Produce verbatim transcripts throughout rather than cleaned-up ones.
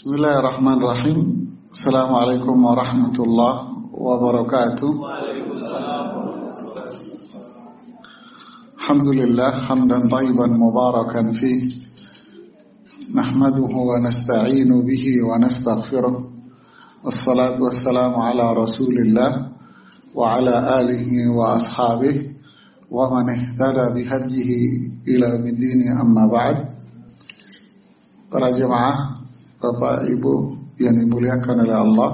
Bismillahirrahmanirrahim. Assalamualaikum warahmatullahi wabarakatuh. Alhamdulillah hamdan thayyiban mubarakan fih. Nahmaduhu wa nasta'inu bihi wa nastaghfiruh. Wassalatu wassalamu ala Rasulillah wa ala alihi wa ashabihi wa man ihtada bihadyihi ila middini, amma ba'd. Para jemaah, Bapak Ibu yang dimuliakan oleh Allah,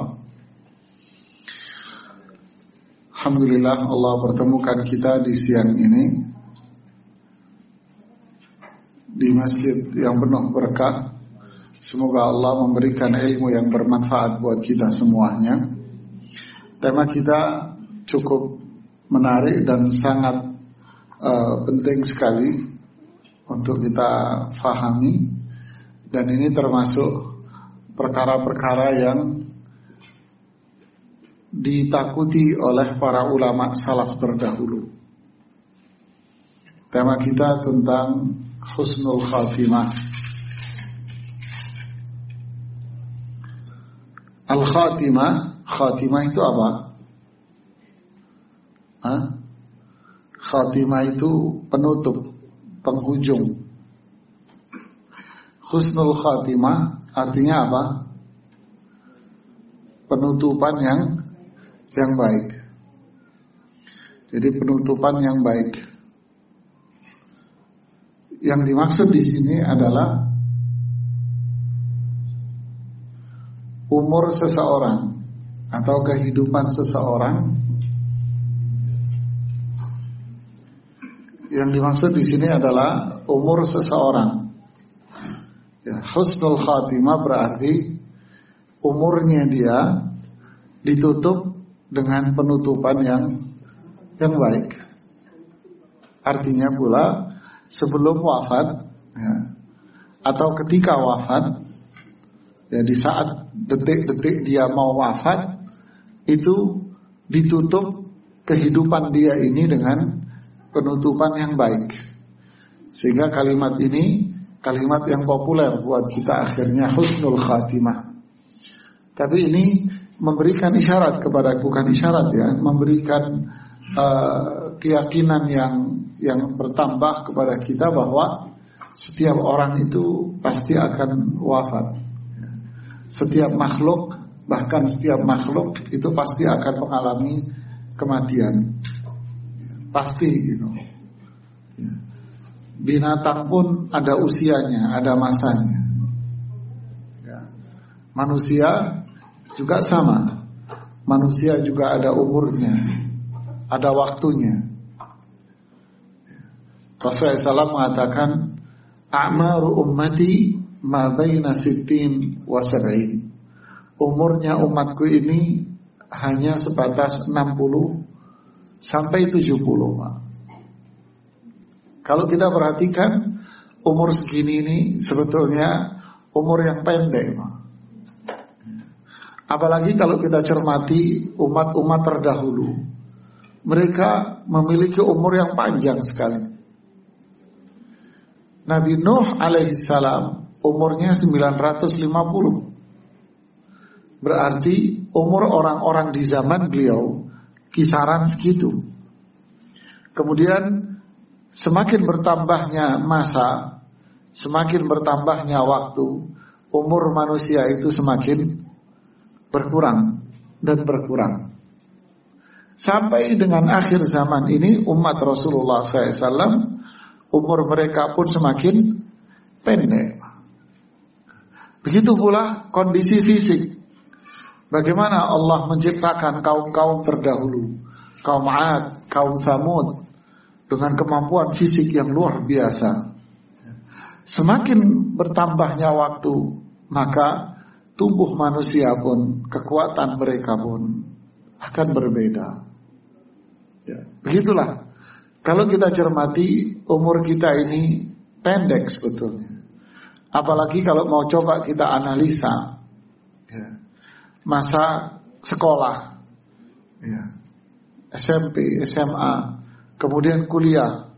alhamdulillah Allah pertemukan kita di siang ini di masjid yang penuh berkah. Semoga Allah memberikan ilmu yang bermanfaat buat kita semuanya. Tema kita cukup menarik dan sangat uh, penting sekali untuk kita fahami, dan ini termasuk perkara-perkara yang ditakuti oleh para ulama salaf terdahulu. Tema kita tentang husnul khatimah. Al-khatimah, khatimah itu apa? Hah? Khatimah itu penutup, penghujung. Husnul khatimah artinya apa? Penutupan yang yang baik. Jadi penutupan yang baik. Yang dimaksud di sini adalah umur seseorang atau kehidupan seseorang. Yang dimaksud di sini adalah umur seseorang. Ya, husnul khatimah berarti umurnya dia ditutup dengan penutupan yang yang baik. Artinya pula sebelum wafat, ya, atau ketika wafat, ya, di saat detik-detik dia mau wafat, itu ditutup kehidupan dia ini dengan penutupan yang baik. Sehingga kalimat ini kalimat yang populer buat kita akhirnya husnul khatimah. Tapi ini memberikan isyarat kepada, bukan isyarat ya, memberikan uh, keyakinan yang yang bertambah kepada kita bahwa setiap orang itu pasti akan wafat. Setiap makhluk, bahkan setiap makhluk itu pasti akan mengalami kematian. Pasti gitu. Binatang pun ada usianya, ada masanya. Ya. Manusia juga sama. Manusia juga ada umurnya, ada waktunya. Rasulullah shallallahu alaihi wasallam mengatakan, "A'maru ummati ma baina sittin wa sab'in." Umurnya umatku ini hanya sebatas enam puluh sampai tujuh puluh, Pak. Kalau kita perhatikan umur segini ini sebetulnya umur yang pendek. Apalagi kalau kita cermati umat-umat terdahulu, mereka memiliki umur yang panjang sekali. Nabi Nuh alaihissalam umurnya sembilan ratus lima puluh. Berarti umur orang-orang di zaman beliau kisaran segitu. Kemudian semakin bertambahnya masa, semakin bertambahnya waktu, umur manusia itu semakin berkurang dan berkurang. Sampai dengan akhir zaman ini umat Rasulullah shallallahu alaihi wasallam umur mereka pun semakin pendek. Begitu pula kondisi fisik. Bagaimana Allah menciptakan kaum-kaum terdahulu, kaum 'Ad, kaum Tsamud, dengan kemampuan fisik yang luar biasa. Semakin bertambahnya waktu, maka tubuh manusia pun, kekuatan mereka pun akan berbeda. Ya, begitulah. Kalau kita cermati, umur kita ini pendek sebetulnya. Apalagi kalau mau coba kita analisa, ya, masa sekolah, ya, S M P, S M A, kemudian kuliah.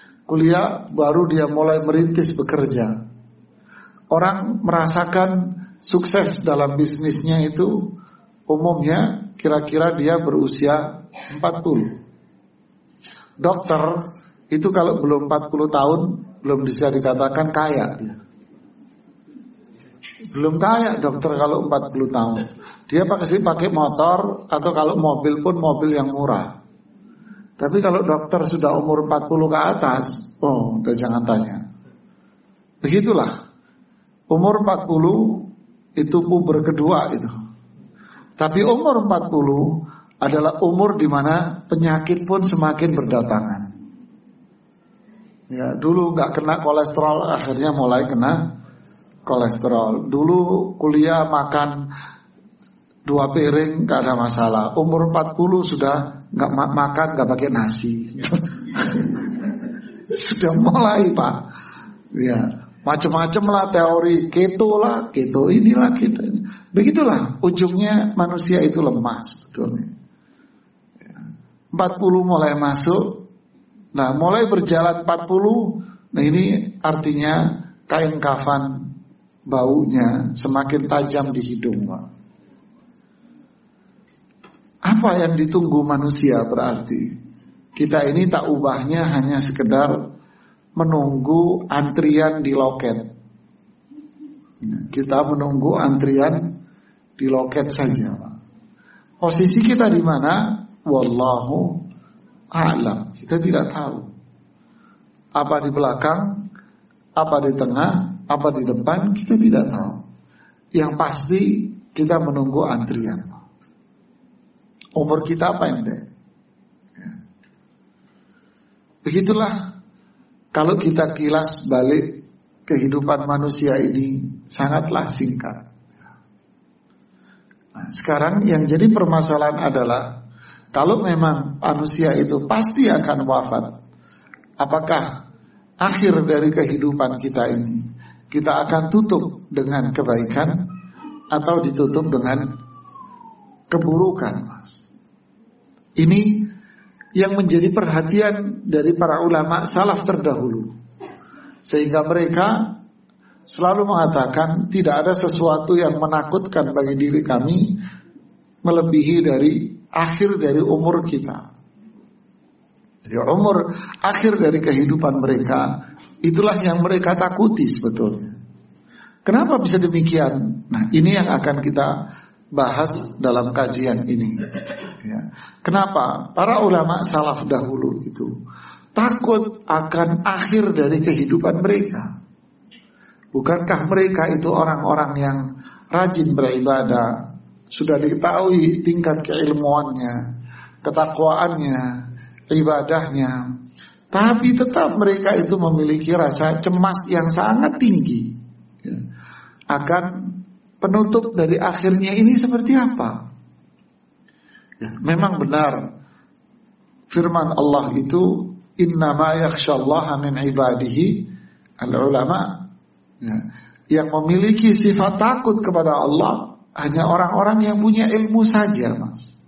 Kuliah baru dia mulai merintis bekerja. Orang merasakan sukses dalam bisnisnya itu umumnya kira-kira dia berusia empat puluh. Dokter itu kalau belum empat puluh tahun belum bisa dikatakan kaya dia. Belum kaya dokter kalau empat puluh tahun. Dia pasti pakai motor atau kalau mobil pun mobil yang murah. Tapi kalau dokter sudah umur empat puluh ke atas, oh udah jangan tanya. Begitulah. Umur empat puluh itu puber kedua itu. Tapi umur empat puluh adalah umur di mana penyakit pun semakin berdatangan. Ya, dulu nggak kena kolesterol, akhirnya mulai kena kolesterol. Dulu kuliah makan dua piring nggak ada masalah. Umur empat puluh sudah nggak ma- makan nggak pakai nasi. Sudah mulai Pak. Ya, macam-macam lah teori keto lah, keto inilah keto ini. Begitulah ujungnya manusia itu lemah sebetulnya. Ya. empat puluh mulai masuk. Nah, mulai berjalan empat puluh. Nah, ini artinya kain kafan baunya semakin tajam di hidung, Pak. Apa yang ditunggu manusia berarti? Kita ini tak ubahnya hanya sekedar menunggu antrian di loket. Kita menunggu antrian di loket saja. Posisi kita di mana? Wallahu a'lam. Kita tidak tahu. Apa di belakang, apa di tengah, apa di depan, kita tidak tahu. Yang pasti kita menunggu antrian. Umur kita pendek. Ya. Begitulah kalau kita kilas balik kehidupan manusia ini sangatlah singkat. Nah, sekarang yang jadi permasalahan adalah kalau memang manusia itu pasti akan wafat, apakah akhir dari kehidupan kita ini kita akan tutup dengan kebaikan atau ditutup dengan keburukan, Mas? Ini yang menjadi perhatian dari para ulama salaf terdahulu, sehingga mereka selalu mengatakan tidak ada sesuatu yang menakutkan bagi diri kami melebihi dari akhir dari umur kita. Jadi umur akhir dari kehidupan mereka itulah yang mereka takuti sebetulnya. Kenapa bisa demikian? Nah, ini yang akan kita bahas dalam kajian ini. Ya. Kenapa para ulama salaf dahulu itu takut akan akhir dari kehidupan mereka? Bukankah mereka itu orang-orang yang rajin beribadah, sudah diketahui tingkat keilmuannya, ketakwaannya, ibadahnya, tapi tetap mereka itu memiliki rasa cemas yang sangat tinggi, ya, akan penutup dari akhirnya ini seperti apa? Ya, memang benar firman Allah itu innama yakhsyallaha min ibadihi al-ulama, ya, yang memiliki sifat takut kepada Allah hanya orang-orang yang punya ilmu saja, Mas.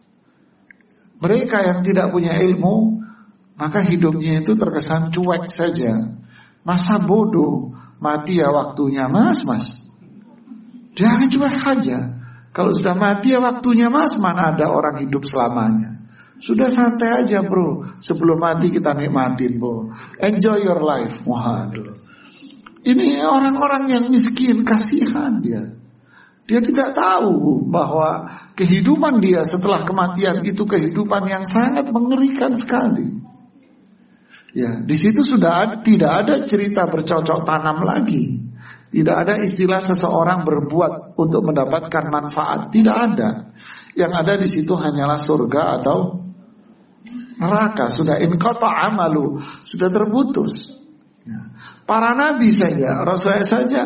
Mereka yang tidak punya ilmu, maka hidupnya itu terkesan cuek saja. Masa bodoh, mati ya waktunya, Mas, Mas. Jangan cuek aja. Kalau sudah mati ya waktunya, Mas, mana ada orang hidup selamanya. Sudah santai aja, bro. Sebelum mati kita nikmatin, bro. Enjoy your life. Waduh. Ini orang-orang yang miskin, kasihan dia. Dia tidak tahu bahwa kehidupan dia setelah kematian itu kehidupan yang sangat mengerikan sekali. Ya, di situ sudah tidak ada cerita bercocok tanam lagi. Tidak ada istilah seseorang berbuat untuk mendapatkan manfaat, tidak ada. Yang ada di situ hanyalah surga atau neraka. Sudah inqata amalu, sudah terputus. Ya. Para nabi saja, Rasulullah saja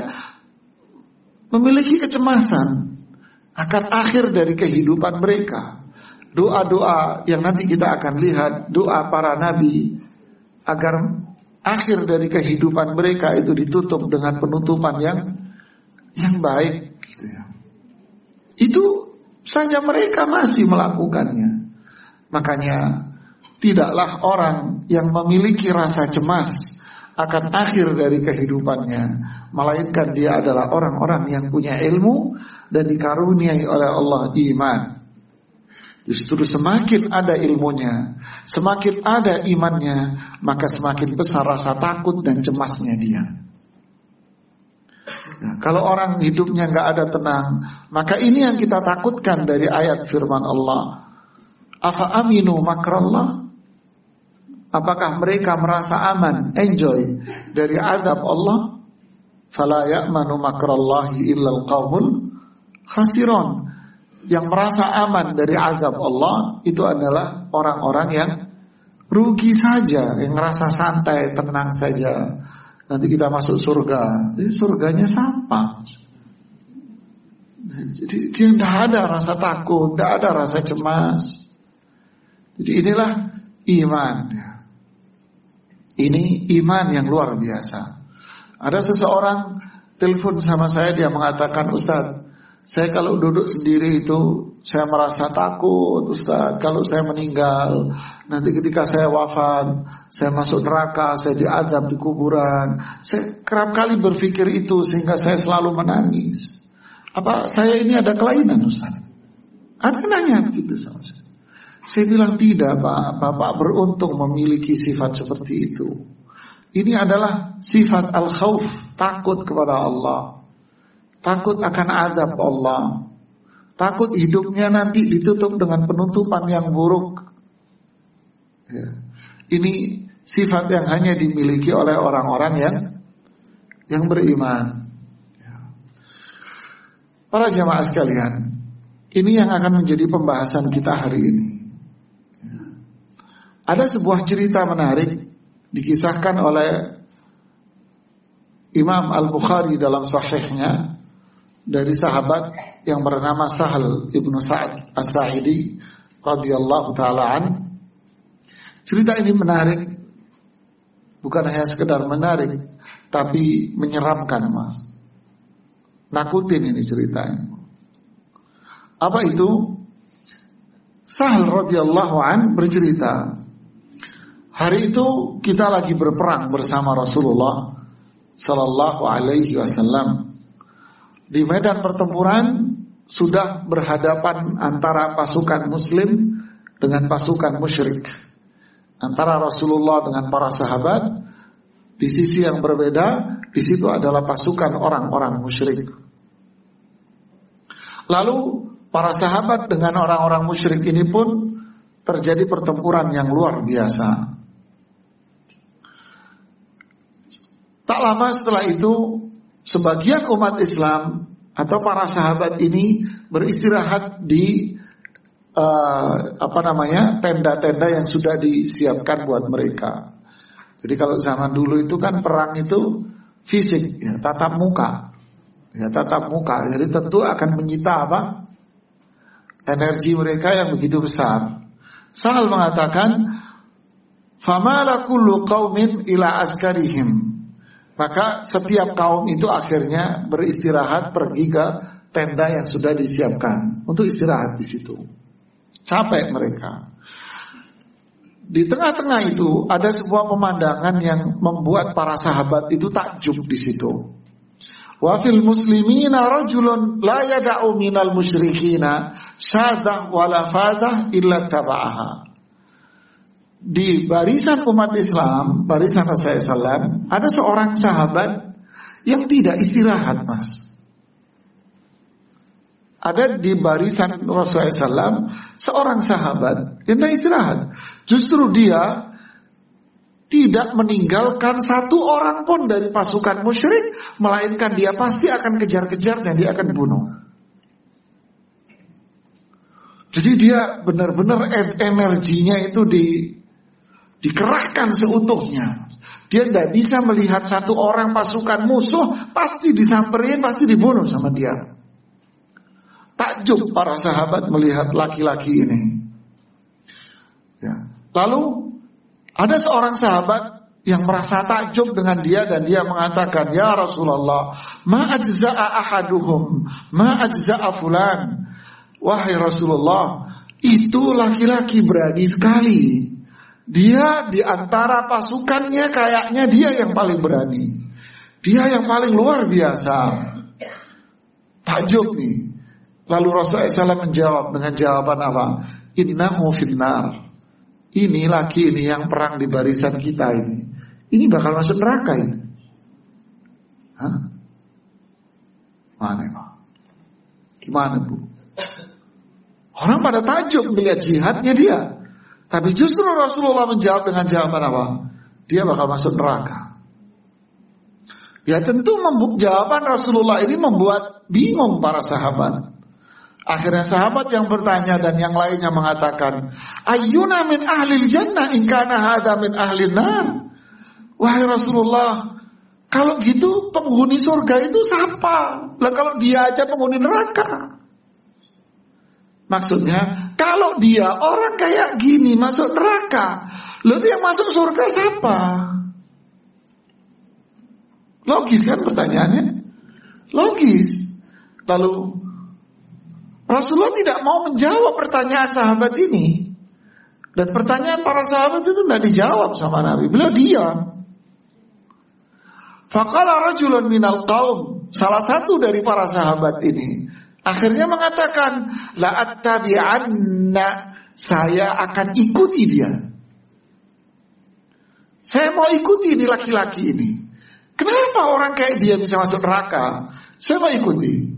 memiliki kecemasan akan akhir dari kehidupan mereka. Doa-doa yang nanti kita akan lihat, doa para nabi agar akhir dari kehidupan mereka itu ditutup dengan penutupan yang yang baik, gitu ya. Itu saja mereka masih melakukannya. Makanya tidaklah orang yang memiliki rasa cemas akan akhir dari kehidupannya, melainkan dia adalah orang-orang yang punya ilmu dan dikaruniai oleh Allah iman. Justru semakin ada ilmunya, semakin ada imannya, maka semakin besar rasa takut dan cemasnya dia. Nah, kalau orang hidupnya nggak ada tenang, maka ini yang kita takutkan dari ayat firman Allah. Afa aminu makrallah? Apakah mereka merasa aman, enjoy dari azab Allah? Fala ya'manu makrallahi illal qaumul khasiron. Yang merasa aman dari azab Allah itu adalah orang-orang yang rugi saja, yang merasa santai, tenang saja. Nanti kita masuk surga. Jadi surganya siapa? Jadi dia tidak ada rasa takut, tidak ada rasa cemas. Jadi inilah iman. Ini iman yang luar biasa. Ada seseorang telepon sama saya, dia mengatakan, Ustaz, saya kalau duduk sendiri itu saya merasa takut, Ustaz. Kalau saya meninggal, nanti ketika saya wafat, saya masuk neraka, saya diazab di kuburan. Saya kerap kali berpikir itu sehingga saya selalu menangis. Apa saya ini ada kelainan, Ustaz? Ada nanya gitu sama saya. Saya bilang tidak, Pak. Bapak beruntung memiliki sifat seperti itu. Ini adalah sifat al-khawf, takut kepada Allah. Takut akan azab Allah. Takut hidupnya nanti ditutup dengan penutupan yang buruk. Ya. Ini sifat yang hanya dimiliki oleh orang-orang yang yang beriman. Ya. Para jamaah sekalian, ini yang akan menjadi pembahasan kita hari ini. Ya. Ada sebuah cerita menarik dikisahkan oleh Imam Al-Bukhari dalam sahihnya dari sahabat yang bernama Sahal ibnu Sa'ad As-Sa'idi radhiyallahu ta'ala an. Cerita ini menarik, bukan hanya sekedar menarik, tapi menyeramkan, Mas. Nakutin ini ceritanya. Apa itu? Sahal radhiyallahu an bercerita, hari itu kita lagi berperang bersama Rasulullah sallallahu alaihi wasallam. Di medan pertempuran sudah berhadapan antara pasukan muslim dengan pasukan musyrik. Antara Rasulullah dengan para sahabat, di sisi yang berbeda, di situ adalah pasukan orang-orang musyrik. Lalu para sahabat dengan orang-orang musyrik ini pun terjadi pertempuran yang luar biasa. Tak lama setelah itu, sebagian umat Islam atau para sahabat ini beristirahat di uh, apa namanya tenda-tenda yang sudah disiapkan buat mereka. Jadi kalau zaman dulu itu kan perang itu fisik, ya, tatap muka, ya tatap muka. Jadi tentu akan menyita apa? Energi mereka yang begitu besar. Sahal mengatakan, "Famala kullu qaumin ila askarihim." Maka setiap kaum itu akhirnya beristirahat, pergi ke tenda yang sudah disiapkan untuk istirahat di situ. Capek mereka. Di tengah-tengah itu ada sebuah pemandangan yang membuat para sahabat itu takjub di situ. Wa fil muslimina rajulun la yada'u minal musyrikina syadzah wala fadzah illa taba'aha. Di barisan umat Islam, barisan Rasulullah shallallahu alaihi wasallam, ada seorang sahabat yang tidak istirahat, Mas. Ada di barisan Rasulullah shallallahu alaihi wasallam seorang sahabat yang tidak istirahat. Justru dia tidak meninggalkan satu orang pun dari pasukan musyrik, melainkan dia pasti akan kejar-kejar dan dia akan bunuh. Jadi dia benar-benar energinya itu di dikerahkan seutuhnya. Dia tidak bisa melihat satu orang pasukan musuh, pasti disamperin, pasti dibunuh sama dia. Takjub para sahabat melihat laki-laki ini. Ya. Lalu ada seorang sahabat yang merasa takjub dengan dia dan dia mengatakan, "Ya Rasulullah, ma ajza'a ahaduhum, ma ajza'a fulan." Wahai Rasulullah, itu laki-laki berani sekali. Dia di antara pasukannya kayaknya dia yang paling berani. Dia yang paling luar biasa. Takjub nih. Lalu Rasulullah shallallahu alaihi wasallam menjawab dengan jawaban apa? Innahu finnar. Ini laki ini yang perang di barisan kita ini. Ini bakal masuk neraka ini. Hah? Mana Pak? Gimana Bu? Orang pada takjub melihat jihadnya dia. Tapi justru Rasulullah menjawab dengan jawaban apa? Dia bakal masuk neraka. Ya tentu jawaban Rasulullah ini membuat bingung para sahabat. Akhirnya sahabat yang bertanya dan yang lainnya mengatakan, ayyuna min ahlil jannah in kana hadza min ahlin nar. Wahai Rasulullah, kalau gitu penghuni surga itu siapa? Lah kalau dia aja penghuni neraka. Maksudnya, kalau dia orang kayak gini masuk neraka, lalu yang masuk surga siapa? Logis kan pertanyaannya? Logis. Lalu Rasulullah tidak mau menjawab pertanyaan sahabat ini. Dan pertanyaan para sahabat itu tidak dijawab sama Nabi. Beliau diam. Faqala rajulun minal qaum, salah satu dari para sahabat ini akhirnya mengatakan, la attabi'anna, saya akan ikuti dia. Saya mau ikuti ini laki-laki ini. Kenapa orang kayak dia bisa masuk neraka? Saya mau ikuti.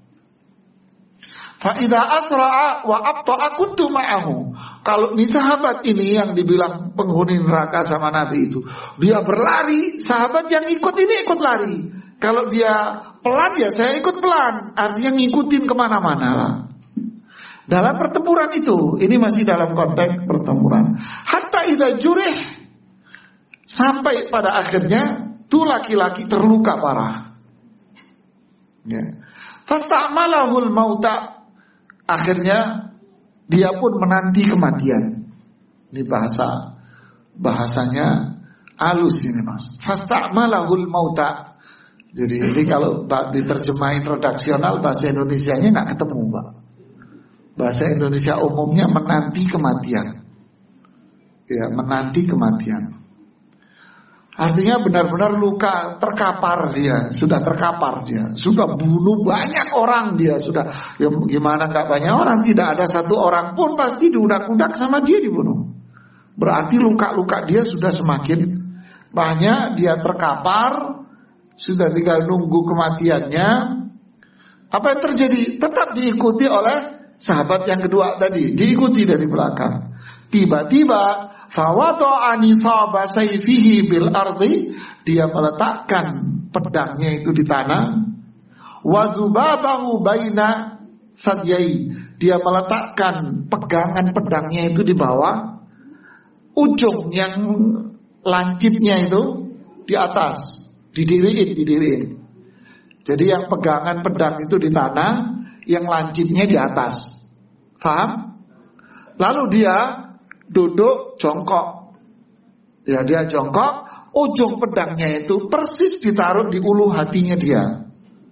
Fa idza asra'a wa abta'a kuntu ma'ahu. Kalau nih sahabat ini yang dibilang penghuni neraka sama Nabi itu, dia berlari, sahabat yang ikut ini ikut lari. Kalau dia pelan ya saya ikut pelan. Artinya ngikutin kemana-mana lah. Dalam pertempuran itu, ini masih dalam konteks pertempuran. Hatta idza jurih, sampai pada akhirnya tuh laki-laki terluka parah. Ya. Fasta'malahul mauta, akhirnya dia pun menanti kematian. Ini bahasa bahasanya halus ini Mas. Fasta'malahul mauta. Jadi ini kalau diterjemahin redaksional bahasa Indonesianya nggak ketemu Pak. Bahasa Indonesia umumnya menanti kematian. Ya, menanti kematian. Artinya benar-benar luka, terkapar dia, sudah terkapar dia, sudah bunuh banyak orang dia, sudah ya gimana nggak banyak orang, tidak ada satu orang pun pasti diudak-udak sama dia dibunuh. Berarti luka-luka dia sudah semakin banyak, dia terkapar. Sudah tinggal nunggu kematiannya. Apa yang terjadi? Tetap diikuti oleh sahabat yang kedua tadi. Diikuti dari belakang. Tiba-tiba fawada'a nisaba sayfihi bil ardi, dia meletakkan pedangnya itu di tanah. Wa dzubabahu baina sadyai, dia meletakkan pegangan pedangnya itu di bawah. Ujung yang lancipnya itu di atas. Didiriin, didiriin. Jadi yang pegangan pedang itu di tanah, yang lancipnya di atas. Paham? Lalu dia duduk jongkok. Ya dia jongkok, ujung pedangnya itu persis ditaruh di ulu hatinya dia.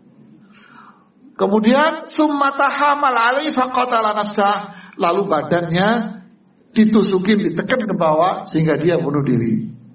Kemudian summa tahamal alaihi faqatala nafsah, lalu badannya ditusukin, ditekan ke bawah sehingga dia bunuh diri.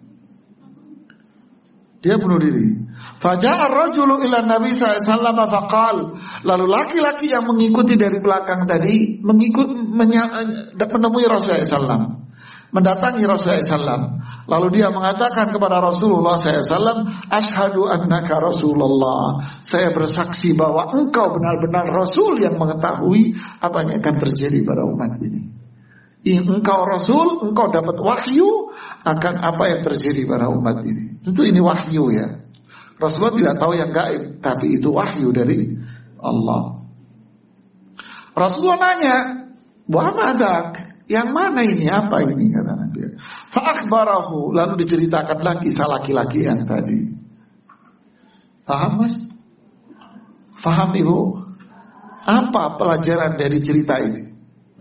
Dia bunuh diri. Faja'a ar-rajulu ila Nabi sallallahu alaihi wasallam faqal, lalu laki-laki yang mengikuti dari belakang tadi mengikut menya, menemui Rasulullah sallallahu alaihi wasallam, mendatangi Rasulullah sallallahu alaihi wasallam. Lalu dia mengatakan kepada Rasulullah sallallahu alaihi wasallam, asyhadu annaka Rasulullah, saya bersaksi bahwa engkau benar-benar Rasul yang mengetahui apa yang akan terjadi pada umat ini. Engkau Rasul, engkau dapat wahyu akan apa yang terjadi pada umat ini. Tentu ini wahyu ya. Rasulullah tidak tahu yang gaib, tapi itu wahyu dari Allah. Rasulullah nanya, "Wa madak? Yang mana ini? Apa ini?" kata Nabi. Fa akhbarahu, lalu diceritakanlah kisah laki-laki yang tadi. Paham Mas? Paham Ibu? Apa pelajaran dari cerita ini?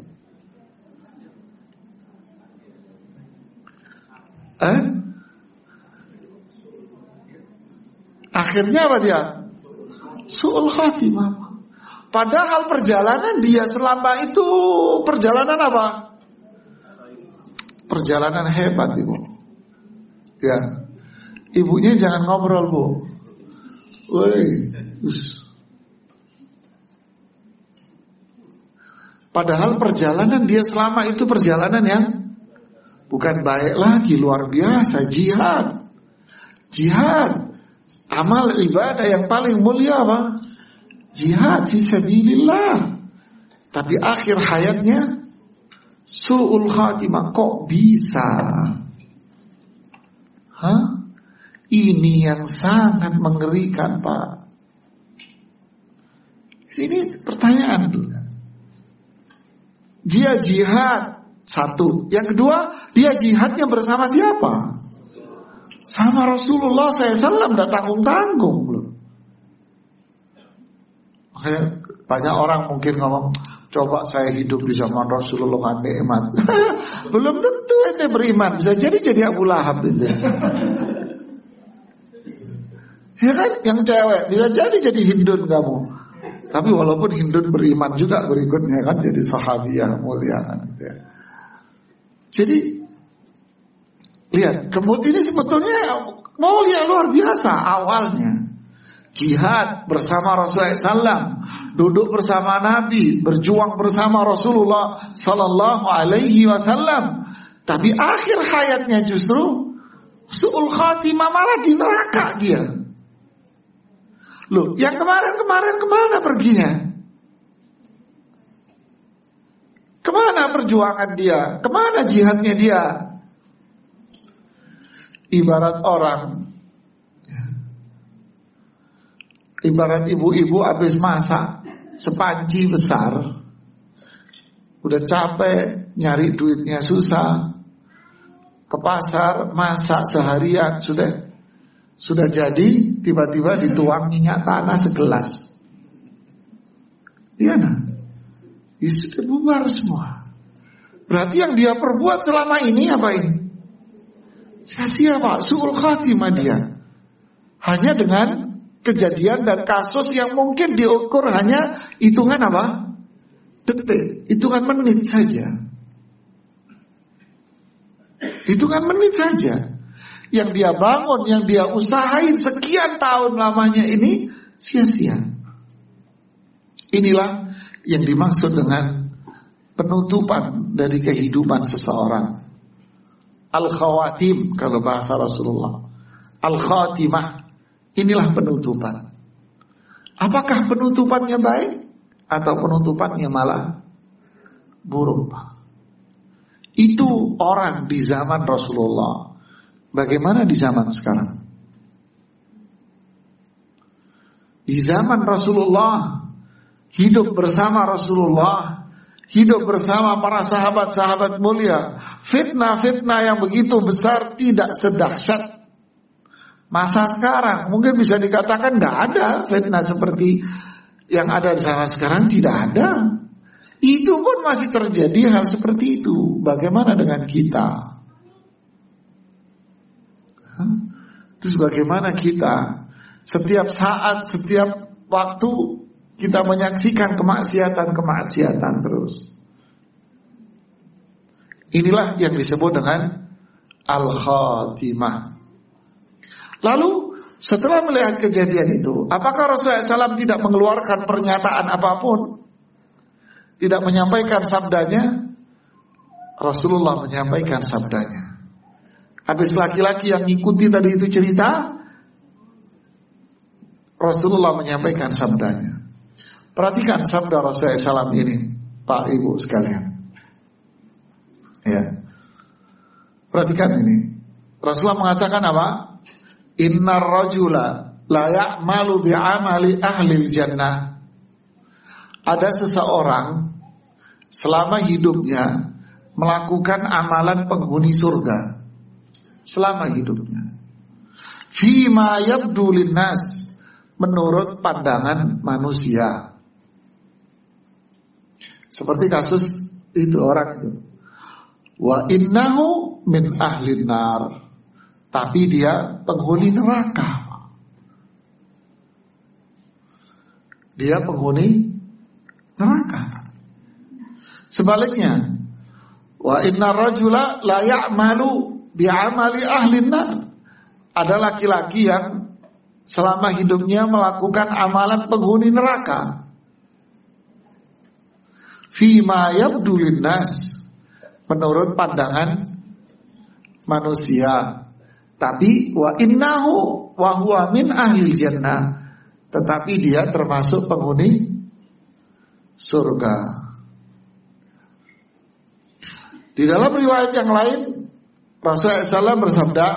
Eh? Akhirnya apa dia? Su'ul khatimah. Padahal perjalanan dia selama itu perjalanan apa? perjalanan hebat ibu. Ya, ibunya jangan ngobrol bu. Woi, padahal perjalanan dia selama itu perjalanan yang bukan baik lagi, luar biasa, jihad. Jihad, amal ibadah yang paling mulia apa? Jihad fisabilillah. Tapi akhir hayatnya su'ul khatimah. Kok bisa? Hah? Ini yang sangat mengerikan Pak. Ini pertanyaan dulu. Dia jihad satu. Yang kedua, dia jihadnya bersama siapa? Sama Rasulullah shallallahu alaihi wasallam. Tidak tanggung-tanggung belum. Makanya banyak orang mungkin ngomong, coba saya hidup di zaman Rasulullah kan nikmat. Belum tentu ente beriman. Bisa jadi jadi Abu Lahab itu. Ya kan, yang cewek bisa jadi jadi Hindun kamu. Tapi walaupun Hindun beriman juga berikutnya kan jadi sahabiyah mulia kan. Gitu ya. Jadi lihat, kemudian ini sebetulnya mulia luar biasa awalnya. Jihad bersama Rasulullah shallallahu alaihi wasallam, duduk bersama Nabi, berjuang bersama Rasulullah sallallahu alaihi wasallam. Tapi akhir hayatnya justru su'ul khatimah, malah di neraka dia. Loh, yang kemarin-kemarin kemana perginya? Kemana perjuangan dia? Kemana jihadnya dia? Ibarat orang, ibarat ibu-ibu habis masak sepanci besar, udah capek nyari duitnya susah, ke pasar masak seharian sudah sudah jadi, tiba-tiba dituang minyak tanah segelas. Iya nah, ya sudah bubar semua. Berarti yang dia perbuat selama ini apa ini? Sia-sia Pak, su'ul khatimah dia. Hanya dengan kejadian dan kasus yang mungkin diukur hanya hitungan apa? Detik, hitungan menit saja. Hitungan menit saja. Yang dia bangun, yang dia usahain sekian tahun lamanya ini sia-sia. Inilah yang dimaksud dengan penutupan dari kehidupan seseorang. Al-khawatim kalau bahasa Rasulullah. Al-khatimah, inilah penutupan. Apakah penutupannya baik atau penutupannya malah buruk? Itu orang di zaman Rasulullah. Bagaimana di zaman sekarang? Di zaman Rasulullah, hidup bersama Rasulullah, hidup bersama para sahabat-sahabat mulia, fitnah-fitnah yang begitu besar tidak sedahsyat masa sekarang. Mungkin bisa dikatakan gak ada fitnah seperti yang ada di zaman sekarang, tidak ada. Itu pun masih terjadi hal seperti itu. Bagaimana dengan kita? Terus bagaimana kita setiap saat, setiap waktu kita menyaksikan kemaksiatan-kemaksiatan terus. Inilah yang disebut dengan al-khatimah. Lalu setelah melihat kejadian itu, apakah Rasulullah shallallahu alaihi wasallam tidak mengeluarkan pernyataan apapun? Tidak menyampaikan sabdanya? Rasulullah menyampaikan sabdanya. Habis laki-laki yang ngikuti tadi itu cerita, Rasulullah menyampaikan sabdanya. Perhatikan sabda Rasulullah shallallahu alaihi wasallam ini, Pak Ibu sekalian. Ya. Perhatikan ini. Rasulullah mengatakan apa? Innar rajula la ya'malu bi'amali ahli jannah. Ada seseorang selama hidupnya melakukan amalan penghuni surga. Selama hidupnya, fima yabdu linnas, menurut pandangan manusia. Seperti kasus itu orang itu, wa innahu min ahlin nar, tapi dia penghuni neraka. Dia penghuni neraka. Sebaliknya, Wa inna rajula la ya'malu bi'amali ahlin nar. Ada laki-laki yang selama hidupnya melakukan amalan penghuni neraka. Fima yabdu linnas, menurut pandangan manusia. Tapi wa innahu wa huwa min ahli jannah, tetapi dia termasuk penghuni surga. Di dalam riwayat yang lain Rasulullah shallallahu alaihi wasallam bersabda,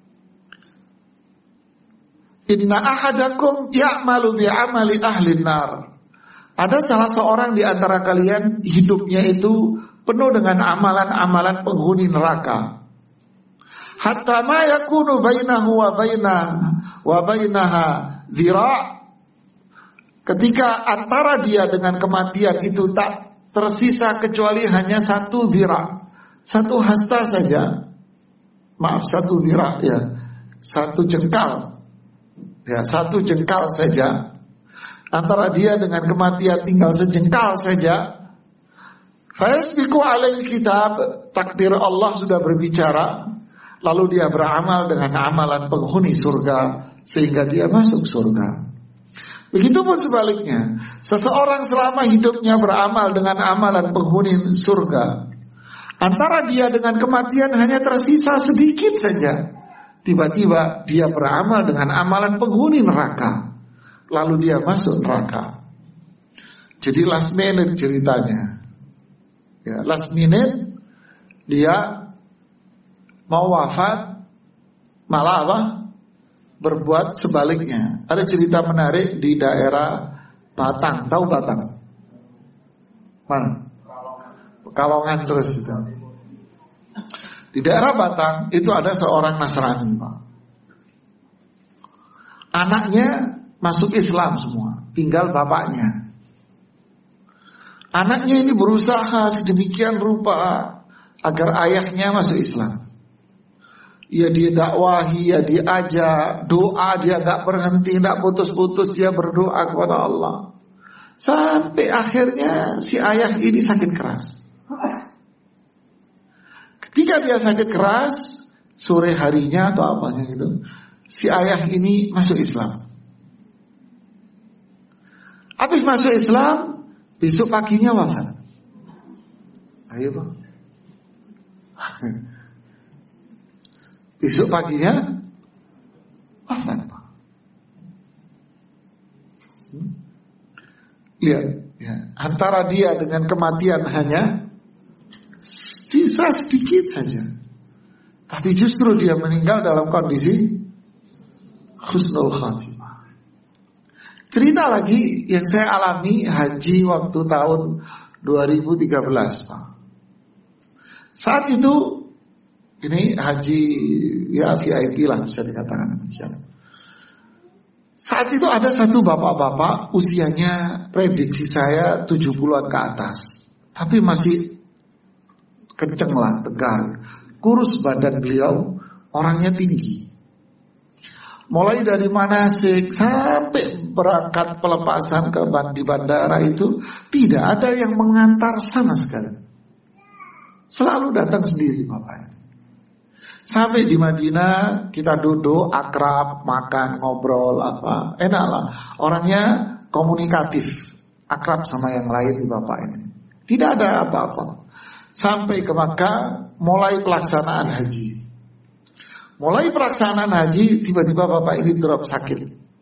inna ahadakum ya'malu bi'amali ahlin nar. Ada salah seorang di antara kalian hidupnya itu penuh dengan amalan-amalan penghuni neraka. Hatta ma yakunu bainahu wa bainaha wa bainaha dhira'. Ketika antara dia dengan kematian itu tak tersisa kecuali hanya satu dhira', satu hasta saja. Maaf, satu dhira', ya, satu jengkal. Ya, satu jengkal saja. Antara dia dengan kematian tinggal sejengkal saja. Fayasbiqu alail kitab, takdir Allah sudah berbicara, lalu dia beramal dengan amalan penghuni surga sehingga dia masuk surga. Begitupun sebaliknya, seseorang selama hidupnya beramal dengan amalan penghuni surga, antara dia dengan kematian hanya tersisa sedikit saja. Tiba-tiba dia beramal dengan amalan penghuni neraka, lalu dia masuk neraka. Jadi last minute ceritanya. Ya, last minute dia mau wafat, malah apa? Berbuat sebaliknya. Ada cerita menarik di daerah Batang. Tahu Batang? Mana? Pekalongan terus itu. Di daerah Batang itu ada seorang Nasrani, Pak. Anaknya masuk Islam semua, tinggal bapaknya. Anaknya ini berusaha sedemikian rupa agar ayahnya masuk Islam. Ya dia dakwahi, ya dia ajak, doa dia gak berhenti, gak putus-putus dia berdoa kepada Allah. Sampai akhirnya si ayah ini sakit keras. Ketika dia sakit keras, sore harinya atau apanya gitu, si ayah ini masuk Islam. Habis masuk Islam, besok paginya wafat. Ayo Pak. Besok paginya wafat Pak. Lihat, ya, antara dia dengan kematian hanya sisa sedikit saja, tapi justru dia meninggal dalam kondisi husnul khatimah. Cerita lagi yang saya alami haji waktu tahun dua ribu tiga belas, Pak. Saat itu ini haji ya V I P lah bisa dikatakan demikian. Saat itu ada satu bapak-bapak usianya prediksi saya tujuh puluhan ke atas, tapi masih kenceng lah, tegar, kurus badan beliau, orangnya tinggi. Mulai dari manasik sampai berangkat pelepasan ke di bandara itu tidak ada yang mengantar sama sekali. Selalu datang sendiri bapaknya. Sampai di Madinah kita duduk akrab, makan, ngobrol apa, enak lah. Orangnya komunikatif, akrab sama yang lain di bapak ini. Tidak ada apa-apa. Sampai ke Makkah, mulai pelaksanaan haji. Mulai pelaksanaan haji, tiba-tiba bapak ini drop sakit.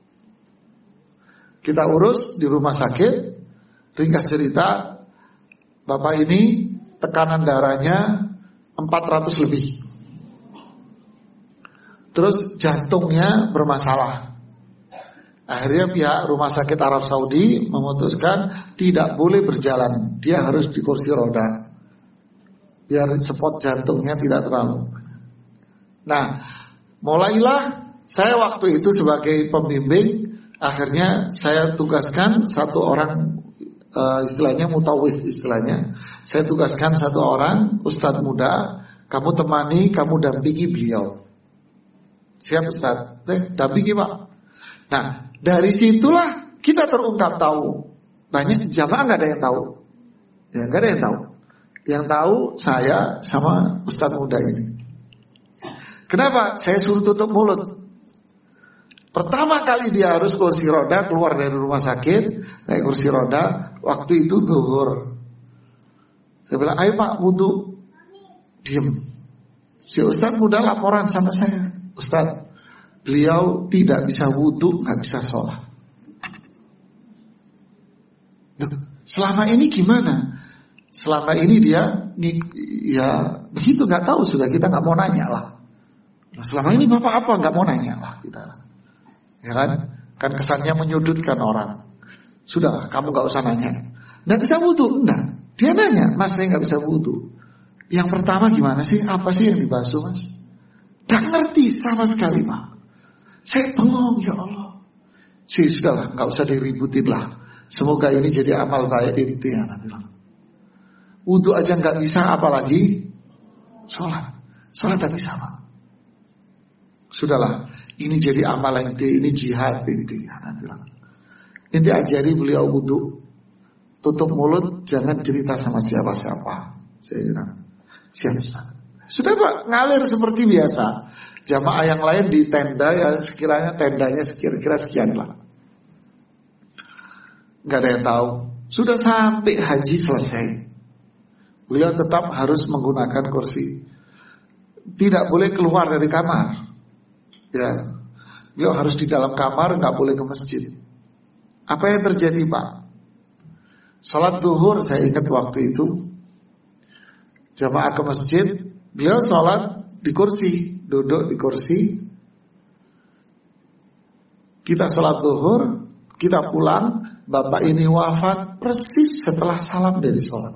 Kita urus di rumah sakit. Ringkas cerita, bapak ini tekanan darahnya empat ratus lebih. Terus jantungnya bermasalah. Akhirnya pihak rumah sakit Arab Saudi memutuskan tidak boleh berjalan. Dia harus di kursi roda, biar spot jantungnya tidak terlalu. Nah, mulailah saya waktu itu sebagai pembimbing, akhirnya saya tugaskan satu orang, uh, istilahnya mutawif istilahnya. Saya tugaskan satu orang ustadz muda, kamu temani, kamu dampingi beliau. Siap ustadz? Eh, dampingi Pak. Nah, dari situlah kita terungkap tahu. Banyak jamaah nggak ada yang tahu, ya nggak ada yang tahu. Yang tahu saya sama Ustadz muda ini. Kenapa? Saya suruh tutup mulut. Pertama kali dia harus kursi roda, keluar dari rumah sakit, naik kursi roda. Waktu itu zuhur. Saya bilang, ayo Pak, wudu. Diam. Si Ustadz muda laporan sama saya, Ustadz, beliau tidak bisa wudu, nggak bisa sholat. Selama ini gimana? Selama ini dia, ya begitu, nggak tahu, sudah kita nggak mau nanya lah. Nah, selama ini bapak apa nggak mau nanya lah kita, ya kan? Kan kesannya menyudutkan orang. Sudah, kamu nggak usah nanya. Nggak bisa wudu, enggak. Dia nanya, Mas saya nggak bisa wudu. Yang pertama gimana sih? Apa sih yang dibasuh Mas? Gak ngerti sama sekali Pak. Saya bengong, ya Allah. Sih sudahlah, gak usah diributin lah. Semoga ini jadi amal baik itu ya Nabi bilang. Wudu aja gak bisa, apalagi sholat. Sholat gak bisa Pak. Sudahlah, ini jadi amal inti, ini jihad inti ya Nabi bilang. Inti ajari beliau wudu, tutup mulut, jangan cerita sama siapa-siapa. Saya bilang, siap Ustaz. Sudah Pak, ngalir seperti biasa. Jamaah yang lain di tenda ya sekiranya tendanya sekira-kira sekian lah. Gak ada yang tahu. Sudah sampai haji selesai. Beliau tetap harus menggunakan kursi. Tidak boleh keluar dari kamar. Ya, beliau harus di dalam kamar, gak boleh ke masjid. Apa yang terjadi Pak? Salat zuhur saya ingat waktu itu. Jamaah ke masjid, beliau sholat di kursi, duduk di kursi. Kita sholat zuhur, kita pulang, bapak ini wafat persis setelah salam dari sholat.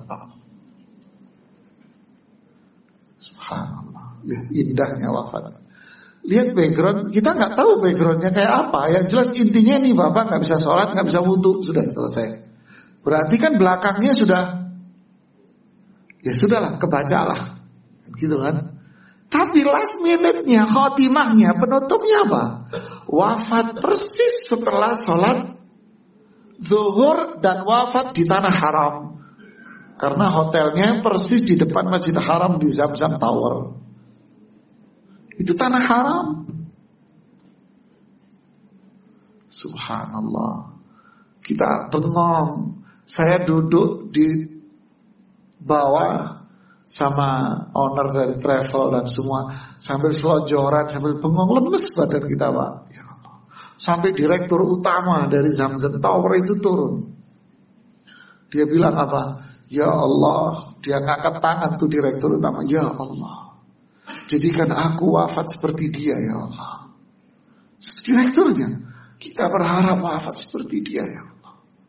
Subhanallah, lihat indahnya wafat. Lihat background, kita nggak tahu backgroundnya kayak apa. Yang jelas intinya nih bapak nggak bisa sholat, nggak bisa wudu, sudah selesai. Berarti kan belakangnya sudah. Ya sudahlah, kebacalah, gitu kan. Tapi last minute-nya, khotimahnya, penutupnya apa? Wafat persis setelah sholat zuhur dan wafat di tanah haram. Karena hotelnya persis di depan Masjid Haram di Zamzam Tower. Itu tanah haram. Subhanallah. Kita bengong. Saya duduk di bawah sama owner dari travel dan semua sambil selonjoran, sambil bengong, lemes badan kita Pak. Ya Allah. Sampai direktur utama dari Zamzam Tower itu turun. Dia bilang apa? Ya Allah, dia ngangkat tangan tuh direktur utama. Ya Allah, jadikan aku wafat seperti dia ya Allah. Direkturnya, kita berharap wafat seperti dia ya Allah.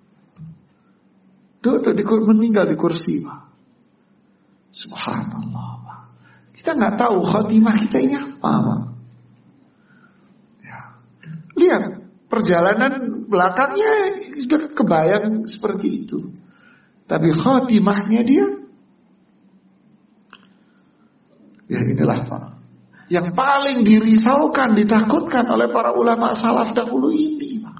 Duduk di meninggal di kursi Pak. Subhanallah Pak. Kita nggak tahu khotimah kita ini apa Pak. Ya. Lihat perjalanan belakangnya sudah kebayang seperti itu. Tapi khotimahnya dia, ya inilah Pak, yang paling dirisaukan, ditakutkan oleh para ulama salaf dahulu ini Pak.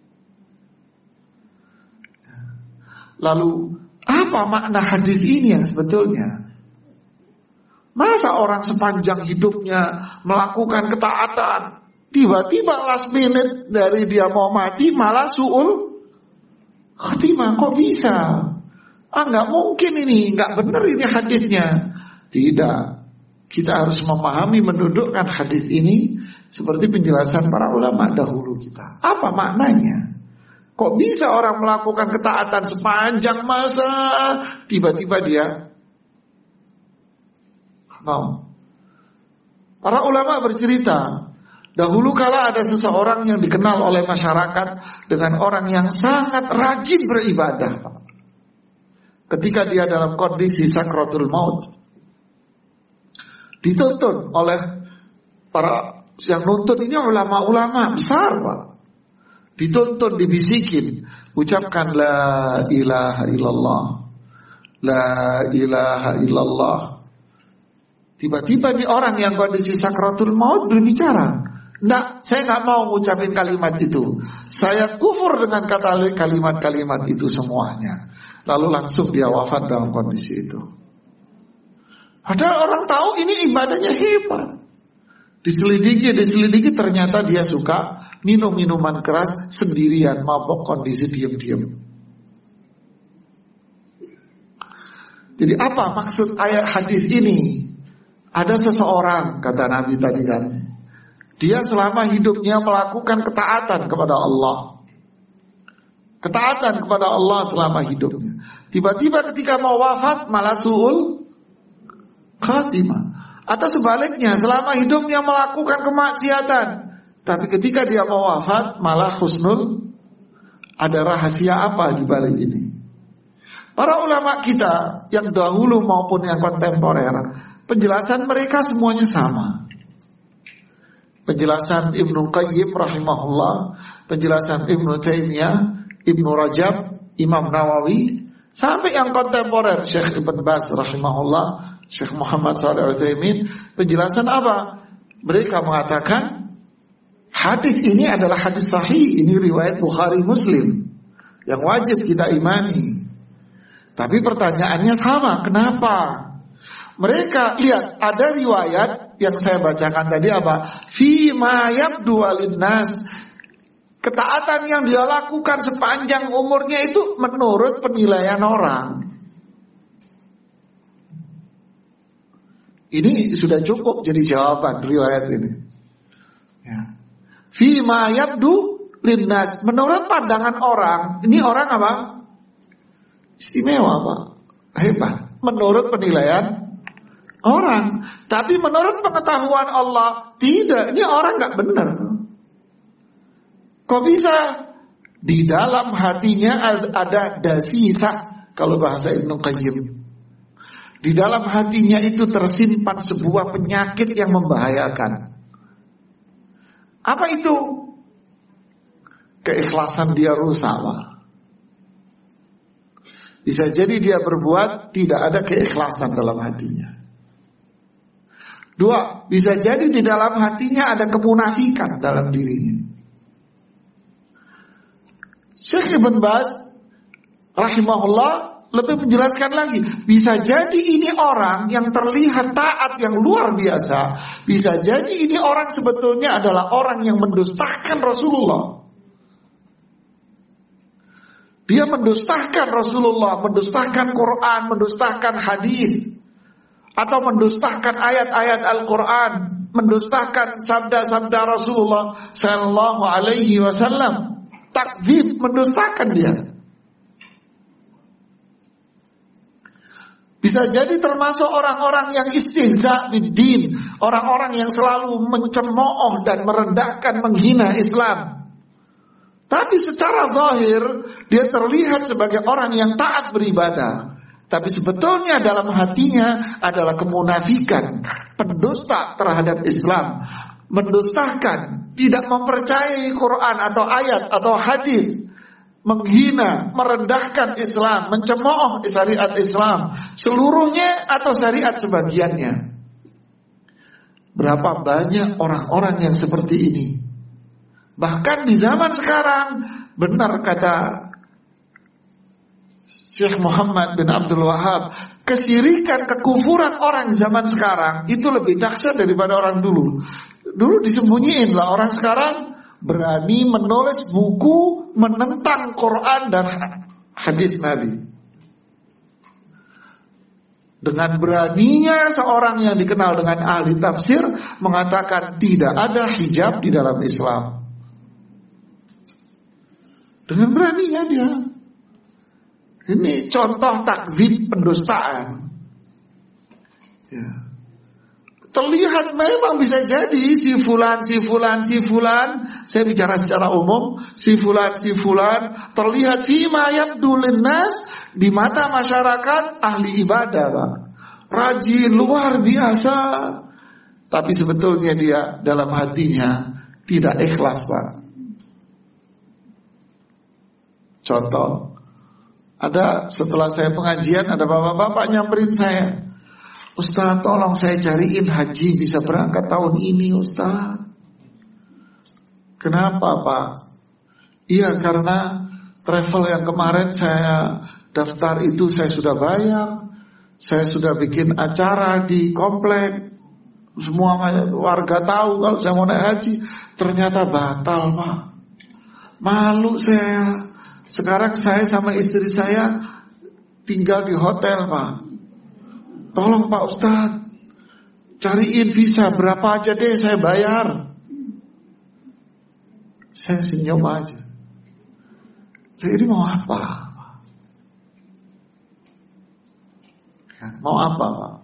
Lalu apa makna hadis ini yang sebetulnya? Masa orang sepanjang hidupnya melakukan ketaatan, tiba-tiba last minute dari dia mau mati malah su'ul khatimah? Kok bisa? Ah nggak mungkin ini, nggak benar ini hadisnya. Tidak. Kita harus memahami, mendudukkan hadis ini seperti penjelasan para ulama dahulu kita. Apa maknanya? Kok bisa orang melakukan ketaatan sepanjang masa, tiba-tiba dia mau? Para ulama bercerita, dahulu kala ada seseorang yang dikenal oleh masyarakat dengan orang yang sangat rajin beribadah. Ketika dia dalam kondisi sakratul maut, dituntut oleh para yang nuntut ini ulama-ulama besar Pak. Dituntut, dibisikin, ucapkan la ilaha illallah, la ilaha illallah. Tiba-tiba nih orang yang kondisi sakratul maut berbicara, enggak, saya nggak mau ngucapin kalimat itu. Saya kufur dengan kata kalimat-kalimat itu semuanya. Lalu langsung dia wafat dalam kondisi itu. Padahal orang tahu ini ibadahnya hebat. Diselidiki, diselidiki ternyata dia suka minum minuman keras sendirian, mabok kondisi diam-diam. Jadi apa maksud ayat hadis ini? Ada seseorang, kata Nabi tadi kan, dia selama hidupnya melakukan ketaatan kepada Allah. Ketaatan kepada Allah selama hidupnya. Tiba-tiba ketika mau wafat malah su'ul khatimah. Atau sebaliknya, selama hidupnya melakukan kemaksiatan, tapi ketika dia mau wafat malah husnul. Ada rahasia apa di balik ini? Para ulama kita yang dahulu maupun yang kontemporer, penjelasan mereka semuanya sama. Penjelasan Ibnu Qayyim rahimahullah, penjelasan Ibnu Taimiyah, Ibnu Rajab, Imam Nawawi, sampai yang kontemporer Syekh Ibn Baz rahimahullah, Syekh Muhammad Shalih Al-Utsaimin, penjelasan apa? Mereka mengatakan hadis ini adalah hadis sahih, ini riwayat Bukhari Muslim yang wajib kita imani. Tapi pertanyaannya sama, kenapa? Mereka lihat ada riwayat yang saya bacakan tadi apa? Fi ma yabdu alinnas, ketaatan yang dia lakukan sepanjang umurnya itu menurut penilaian orang. Ini sudah cukup jadi jawaban riwayat ini. Ya. Fi ma yabdu linnas, menurut pandangan orang. Ini orang apa? Istimewa Pak, hebat. Menurut penilaian orang. Tapi menurut pengetahuan Allah, tidak, ini orang gak benar. Kok bisa? Di dalam hatinya ada dasisa, kalau bahasa Ibnu Qayyim. Di dalam hatinya itu tersimpan sebuah penyakit yang membahayakan. Apa itu? Keikhlasan dia rusak Pak. Bisa jadi dia berbuat tidak ada keikhlasan dalam hatinya. Dua, bisa jadi di dalam hatinya ada kemunafikan dalam dirinya. Syekh Ibn Baz rahimahullah lebih menjelaskan lagi, bisa jadi ini orang yang terlihat taat yang luar biasa, bisa jadi ini orang sebetulnya adalah orang yang mendustakan Rasulullah. Dia mendustakan Rasulullah, mendustakan Quran, mendustakan hadis, atau mendustakan ayat-ayat Al-Quran, mendustakan sabda-sabda Rasulullah Sallallahu Alaihi Wasallam, takdzib, mendustakan dia. Bisa jadi termasuk orang-orang yang istihza bid-din, orang-orang yang selalu mencemooh dan merendahkan, menghina Islam. Tapi secara zahir dia terlihat sebagai orang yang taat beribadah, tapi sebetulnya dalam hatinya adalah kemunafikan, pendusta terhadap Islam, mendustakan, tidak mempercayai Quran atau ayat atau hadis, menghina, merendahkan Islam, mencemooh syariat Islam seluruhnya atau syariat sebagiannya. Berapa banyak orang-orang yang seperti ini? Bahkan di zaman sekarang, benar kata Syekh Muhammad bin Abdul Wahab, kesyirikan, kekufuran orang zaman sekarang itu lebih dahsyat daripada orang dulu. Dulu disembunyiin lah, orang sekarang berani menulis buku menentang Quran dan hadis Nabi. Dengan beraninya seorang yang dikenal dengan ahli tafsir mengatakan tidak ada hijab di dalam Islam. Dengan beraninya dia. Ini contoh takdzib, pendustaan. Ya. Terlihat memang bisa jadi si fulan, si fulan, si fulan, saya bicara secara umum, si fulan, si fulan terlihat fima yabdu linnas, di mata masyarakat ahli ibadah, Pak. Rajin, luar biasa. Tapi sebetulnya dia dalam hatinya tidak ikhlas, Pak. Contoh, ada setelah saya pengajian, ada bapak-bapak nyamperin saya, Ustaz, tolong saya cariin haji bisa berangkat tahun ini, Ustaz. Kenapa, Pak? Iya, karena travel yang kemarin saya daftar itu saya sudah bayar. Saya sudah bikin acara di komplek, semua warga tahu kalau saya mau naik haji, ternyata batal, Pak. Malu saya. Sekarang saya sama istri saya tinggal di hotel, Pak. Tolong Pak Ustadz, cariin visa berapa aja deh, saya bayar. Saya senyum aja. Jadi mau apa? Ya, mau apa, Pak?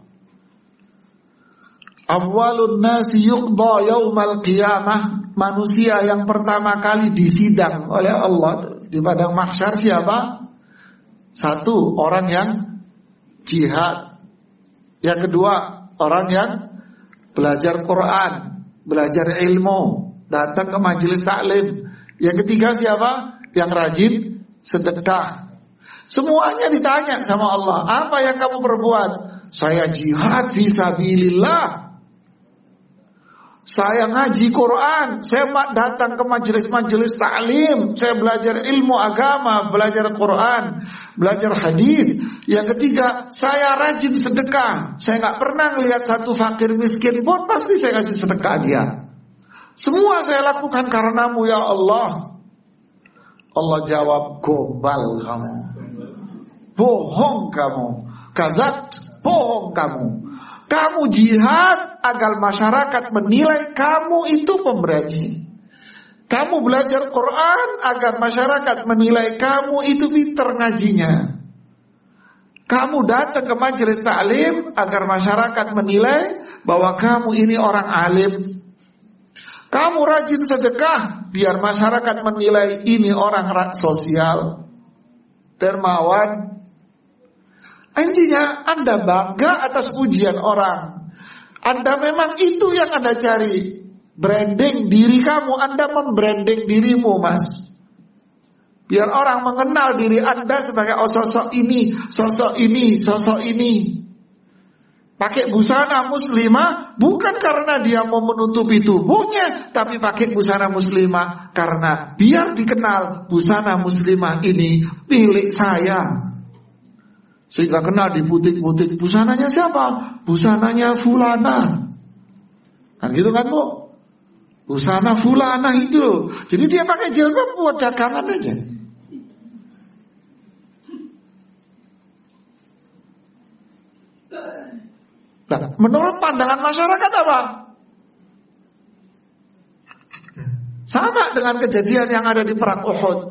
Awwalun nasi yuqda yaumal qiyamah. Manusia yang pertama kali disidang oleh Allah di padang mahsyar siapa? Satu, orang yang jihad. Yang kedua, orang yang belajar Quran, belajar ilmu, datang ke majelis taklim. Yang ketiga siapa? Yang rajin sedekah. Semuanya ditanya sama Allah, apa yang kamu perbuat? Saya jihad fisabilillah. Saya ngaji Quran, saya datang ke majelis-majelis taklim, saya belajar ilmu agama, belajar Quran, belajar hadis. Yang ketiga, saya rajin sedekah. Saya nggak pernah lihat satu fakir miskin pun pasti saya kasih sedekah dia. Semua saya lakukan karenamu ya Allah. Allah jawab, gombal kamu, bohong kamu, kadzab, bohong kamu. Kamu jihad agar masyarakat menilai kamu itu pemberani. Kamu belajar Quran agar masyarakat menilai kamu itu pintar ngajinya. Kamu datang ke majelis taklim agar masyarakat menilai bahwa kamu ini orang alim. Kamu rajin sedekah biar masyarakat menilai ini orang sosial, dermawan. Intinya Anda bangga atas pujian orang. Anda memang itu yang Anda cari. Branding diri kamu, Anda membranding dirimu, Mas. Biar orang mengenal diri Anda sebagai oh, sosok ini, sosok ini, sosok ini. Pakai busana muslimah bukan karena dia mau menutupi tubuhnya, tapi pakai busana muslimah karena biar dikenal busana muslimah ini milik saya. Sehingga kenal di butik-butik, busananya siapa? Busananya fulana. Kan gitu kan, Bu? Busana fulana itu. Jadi dia pakai jilbab buat dagangan aja. Nah, menurut pandangan masyarakat apa? Sama dengan kejadian yang ada di perang Uhud.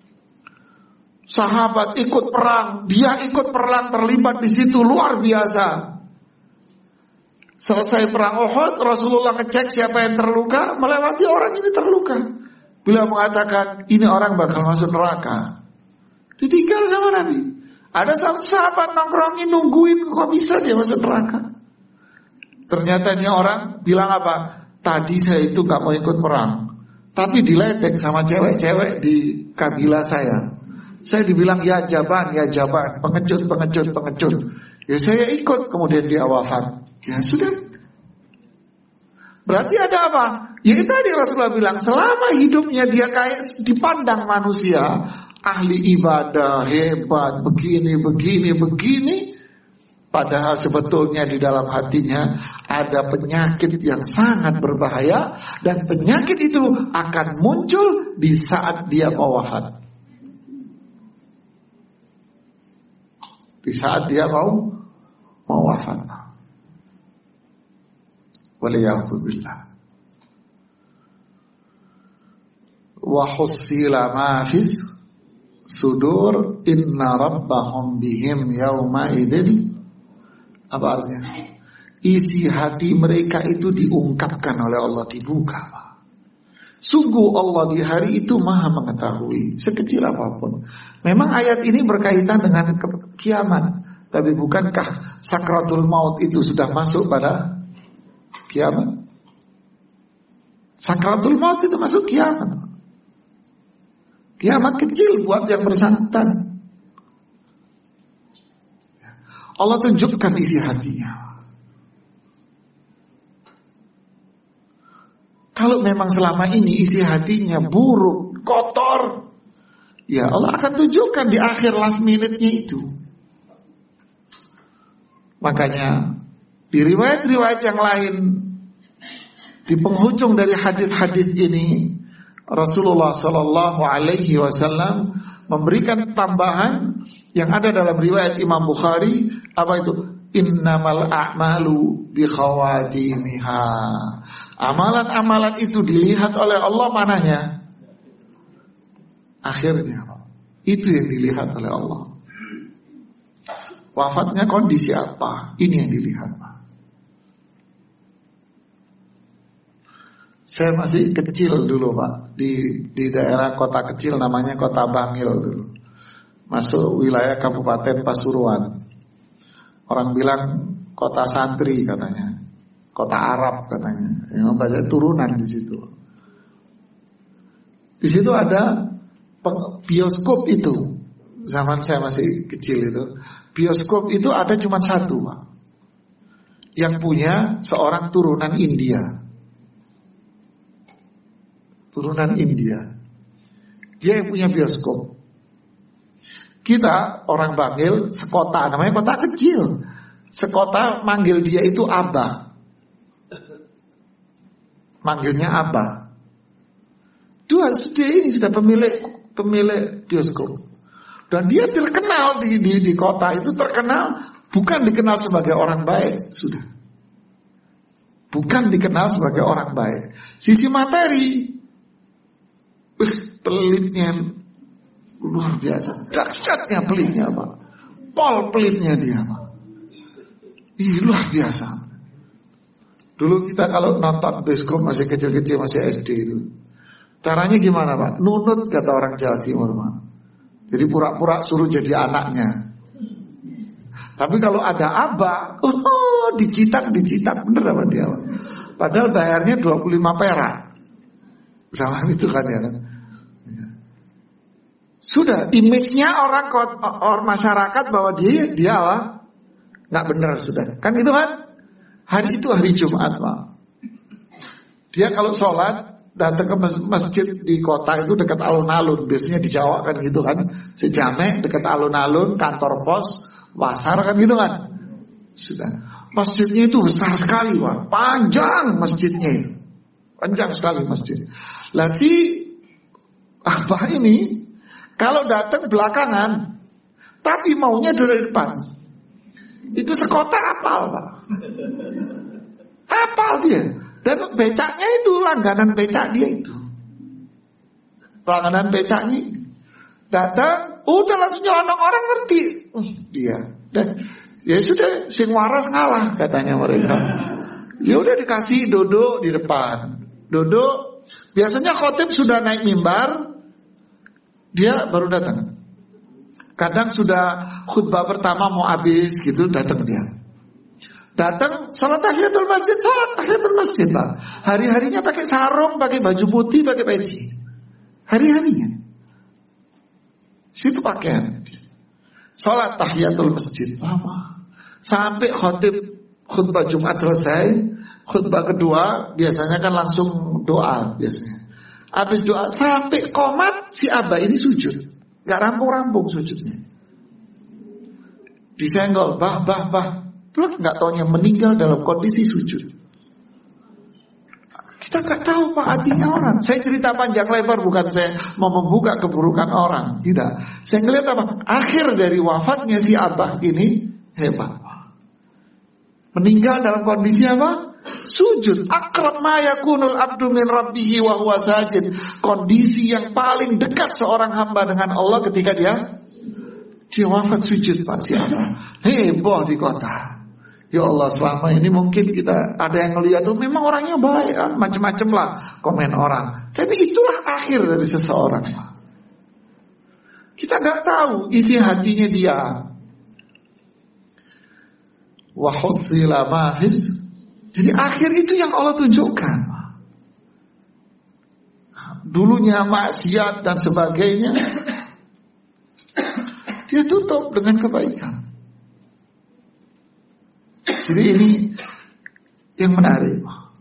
Sahabat ikut perang, dia ikut perang, terlibat di situ luar biasa. Selesai perang Uhud, Rasulullah ngecek siapa yang terluka, melewati orang ini terluka. Bila mengatakan ini orang bakal masuk neraka, ditinggal sama Nabi. Ada satu sahabat nongkrongin nungguin, kok bisa dia masuk neraka? Ternyata ini orang bilang apa? Tadi saya itu gak mau ikut perang, tapi diledek sama cewek-cewek di kabilah saya. Saya dibilang ya jaban, ya jaban, pengecut, pengecut, pengecut. Ya saya ikut, kemudian dia wafat. Ya sudah. Berarti ada apa? Ya itu tadi Rasulullah bilang, selama hidupnya dia kayak dipandang manusia, ahli ibadah, hebat, begini, begini, begini. Padahal sebetulnya di dalam hatinya ada penyakit yang sangat berbahaya. Dan penyakit itu akan muncul di saat dia mau wafat. Di saat dia mau mau wafat. Waliyahzubillah. Wa hussila ma fis sudur inna rabbahum bihim yawma idzin. Apa artinya? Isi hati mereka itu diungkapkan oleh Allah, dibuka. Sungguh Allah di hari itu maha mengetahui sekecil apapun. Memang ayat ini berkaitan dengan kiamat, tapi bukankah sakratul maut itu sudah masuk pada kiamat? Sakratul maut itu masuk kiamat. Kiamat kecil buat yang bersangkutan. Allah tunjukkan isi hatinya. Kalau memang selama ini isi hatinya buruk, kotor, ya Allah akan tunjukkan di akhir last minute-nya itu. Makanya di riwayat-riwayat yang lain, di penghujung dari hadis-hadis ini, Rasulullah Sallallahu Alaihi Wasallam memberikan tambahan yang ada dalam riwayat Imam Bukhari. Apa itu? Innamal a'malu bi khawatimiha. Amalan-amalan itu dilihat oleh Allah mananya? Akhirnya. Itu yang dilihat oleh Allah. Wafatnya kondisi apa? Ini yang dilihat. Saya masih kecil dulu Pak, di di daerah kota kecil namanya Kota Bangil dulu. Masuk wilayah Kabupaten Pasuruan. Orang bilang kota santri katanya, kota Arab katanya. Yang banyak turunan di situ. Di situ ada bioskop itu. Zaman saya masih kecil itu, bioskop itu ada cuma satu Pak, yang punya seorang turunan India. Turunan India. Dia yang punya bioskop. Kita orang Bangil sekota, namanya kota kecil, sekota manggil dia itu Abah. Manggilnya Abah. Dua dia ini sudah pemilik pemilik bioskop. Dan dia terkenal di, di di kota itu, terkenal bukan dikenal sebagai orang baik, sudah. Bukan dikenal sebagai orang baik. Sisi materi, uh, pelitnya luar biasa, dahsyatnya pelitnya Pak. Pol pelitnya dia Pak. Ih, luar biasa. Dulu kita kalau nonton bioskop masih kecil-kecil, masih S D itu, caranya gimana Pak? Nunut kata orang Jawa Timur Pak. Jadi pura-pura suruh jadi anaknya. Tapi kalau ada abah, oh, dicitak, dicitak bener apa dia Pak? Padahal bayarnya dua puluh lima perak. Zaman itu kan ya kan. Sudah image-nya orang, orang masyarakat bahwa dia dia apa? Nggak benar sudah. Kan itu kan hari itu hari Jumat Pak. Dia kalau sholat datang ke masjid di kota itu dekat alun-alun. Biasanya di Jawa kan gitu kan, sejamek dekat alun-alun, kantor pos, pasar kan gitu kan. Sudah. Masjidnya itu besar sekali Pak, panjang masjidnya itu, panjang sekali masjid. Lah si apa ini? Kalau datang belakangan, tapi maunya dari depan, itu sekota apal Pak, apal dia. Dan becaknya itu langganan becak dia itu, langganan becaknya. Datang, udah langsung nyelonong, orang ngerti, uh, dia. Dan ya sudah, sing waras ngalah katanya mereka. Ya udah dikasih duduk di depan, duduk. Biasanya khotib sudah naik mimbar, dia baru datang. Kadang sudah khutbah pertama mau habis gitu, datang dia. Datang salat tahiyatul masjid, salat tahiyatul masjid Pak. Hari-harinya pakai sarung, pakai baju putih, pakai peci. Hari-harinya. Situ pakaian. Salat tahiyatul masjid lama. Sampai khotib khutbah Jumat selesai, khutbah kedua biasanya kan langsung doa biasanya. Habis doa sampai komat si abah ini sujud, nggak rampung-rampung sujudnya. Disenggol, bah bah bah, belum nggak taunya meninggal dalam kondisi sujud. Kita nggak tahu Pak hatinya orang. Saya cerita panjang lebar bukan saya mau membuka keburukan orang, tidak. Saya ngeliat apa? Akhir dari wafatnya si abah ini hebat. Meninggal dalam kondisi apa? Sujud. Aqrab ma yakunul abdu min rabbihi wa huwa sajid. Kondisi yang paling dekat seorang hamba dengan Allah ketika dia dia wafat sujud Pak, siapa? Heboh di kota. Ya Allah, selama ini mungkin kita ada yang ngelihat tuh memang orangnya baik kan, macam-macam lah komen orang. Tapi itulah akhir dari seseorang Pak. Kita nggak tahu isi hatinya dia. Wa husila ma fis. Jadi akhir itu yang Allah tunjukkan. Dulunya maksiat dan sebagainya, dia tutup dengan kebaikan. Jadi ini yang menarik.